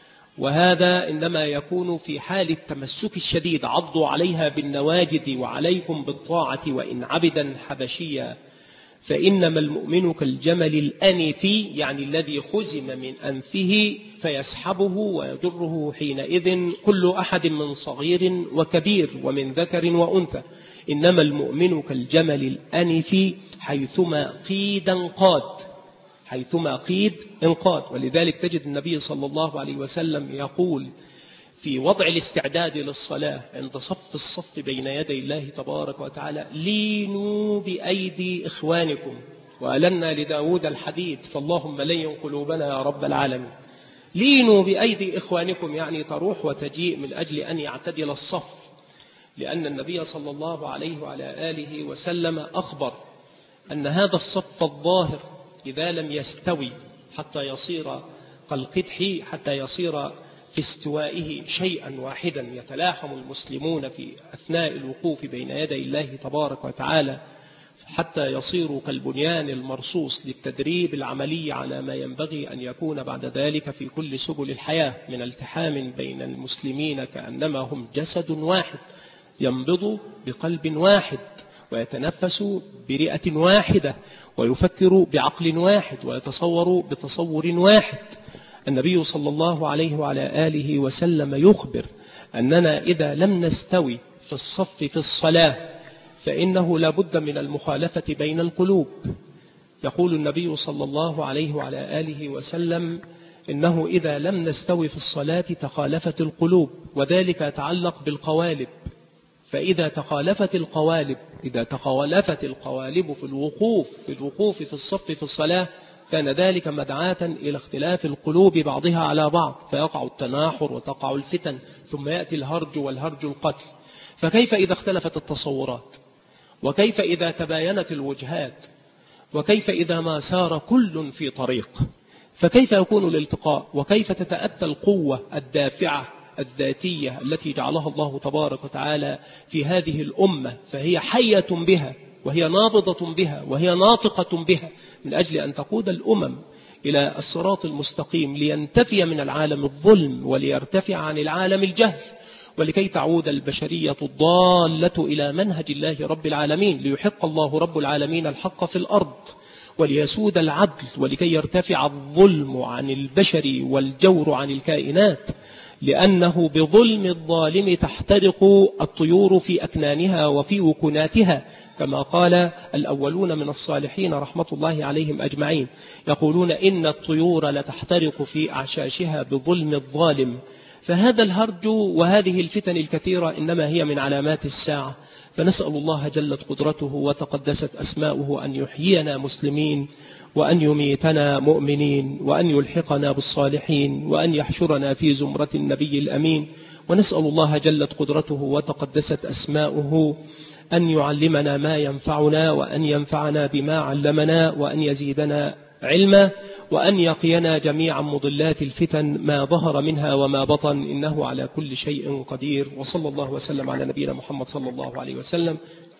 A: وهذا إنما يكون في حال التمسك الشديد، عضوا عليها بالنواجذ وعليكم بالطاعة وإن عبدا حبشيا، فإنما المؤمن كالجمل الأنف، يعني الذي خزم من أنفه فيسحبه ويجره حينئذ كل أحد من صغير وكبير ومن ذكر وأنثى. إنما المؤمن كالجمل الأنف حيثما قيد انقاد، حيثما قيد انقاد. ولذلك تجد النبي صلى الله عليه وسلم يقول في وضع الاستعداد للصلاة عند صف الصف بين يدي الله تبارك وتعالى: لينوا بأيدي إخوانكم، وألنا لداود الحديد، فاللهم لين قلوبنا يا رب العالمين. لينوا بأيدي إخوانكم، يعني تروح وتجيء من أجل أن يعتدل الصف، لأن النبي صلى الله عليه وعلى آله وسلم أخبر أن هذا الصف الظاهر إذا لم يستوي حتى يصير كالقدح، حتى يصير في استوائه شيئا واحدا يتلاحم المسلمون في أثناء الوقوف بين يدي الله تبارك وتعالى، حتى يصيروا كالبنيان المرصوص للتدريب العملي على ما ينبغي أن يكون بعد ذلك في كل سبل الحياة من التحام بين المسلمين، كأنما هم جسد واحد ينبض بقلب واحد، ويتنفس برئة واحدة، ويفكر بعقل واحد، ويتصور بتصور واحد. النبي صلى الله عليه وعلى آله وسلم يخبر أننا إذا لم نستوي في الصف في الصلاة فإنه لا بد من المخالفة بين القلوب. يقول النبي صلى الله عليه وعلى آله وسلم: إنه إذا لم نستوي في الصلاة تخالفت القلوب، وذلك يتعلق بالقوالب. فإذا تخالفت القوالب، إذا تخالفت القوالب في الوقوف في الصف في الصلاة، كان ذلك مدعاة إلى اختلاف القلوب بعضها على بعض، فيقع التناحر وتقع الفتن، ثم يأتي الهرج والهرج القتل. فكيف إذا اختلفت التصورات؟ وكيف إذا تباينت الوجهات؟ وكيف إذا ما سار كل في طريق؟ فكيف يكون الالتقاء؟ وكيف تتأتى القوة الدافعة الذاتية التي جعلها الله تبارك وتعالى في هذه الأمة، فهي حية بها وهي نابضة بها وهي ناطقة بها، من أجل أن تقود الأمم إلى الصراط المستقيم، لينتفي من العالم الظلم وليرتفع عن العالم الجهل، ولكي تعود البشرية الضالة إلى منهج الله رب العالمين، ليحق الله رب العالمين الحق في الأرض وليسود العدل، ولكي يرتفع الظلم عن البشر والجور عن الكائنات، لأنه بظلم الظالم تحترق الطيور في أكنانها وفي وكناتها، كما قال الأولون من الصالحين رحمة الله عليهم أجمعين، يقولون إن الطيور لتحترق في أعشاشها بظلم الظالم. فهذا الهرج وهذه الفتن الكثيرة إنما هي من علامات الساعة، فنسأل الله جلت قدرته وتقدست أسماؤه أن يحيينا مسلمين، وأن يميتنا مؤمنين، وأن يلحقنا بالصالحين، وأن يحشرنا في زمرة النبي الأمين. ونسأل الله جلت قدرته وتقدست أسماؤه أن يعلمنا ما ينفعنا، وأن ينفعنا بما علمنا، وأن يزيدنا علما، وأن يقينا جميعا مضلات الفتن ما ظهر منها وما بطن، إنه على كل شيء قدير. وصلى الله وسلم على نبينا محمد صلى الله عليه وسلم.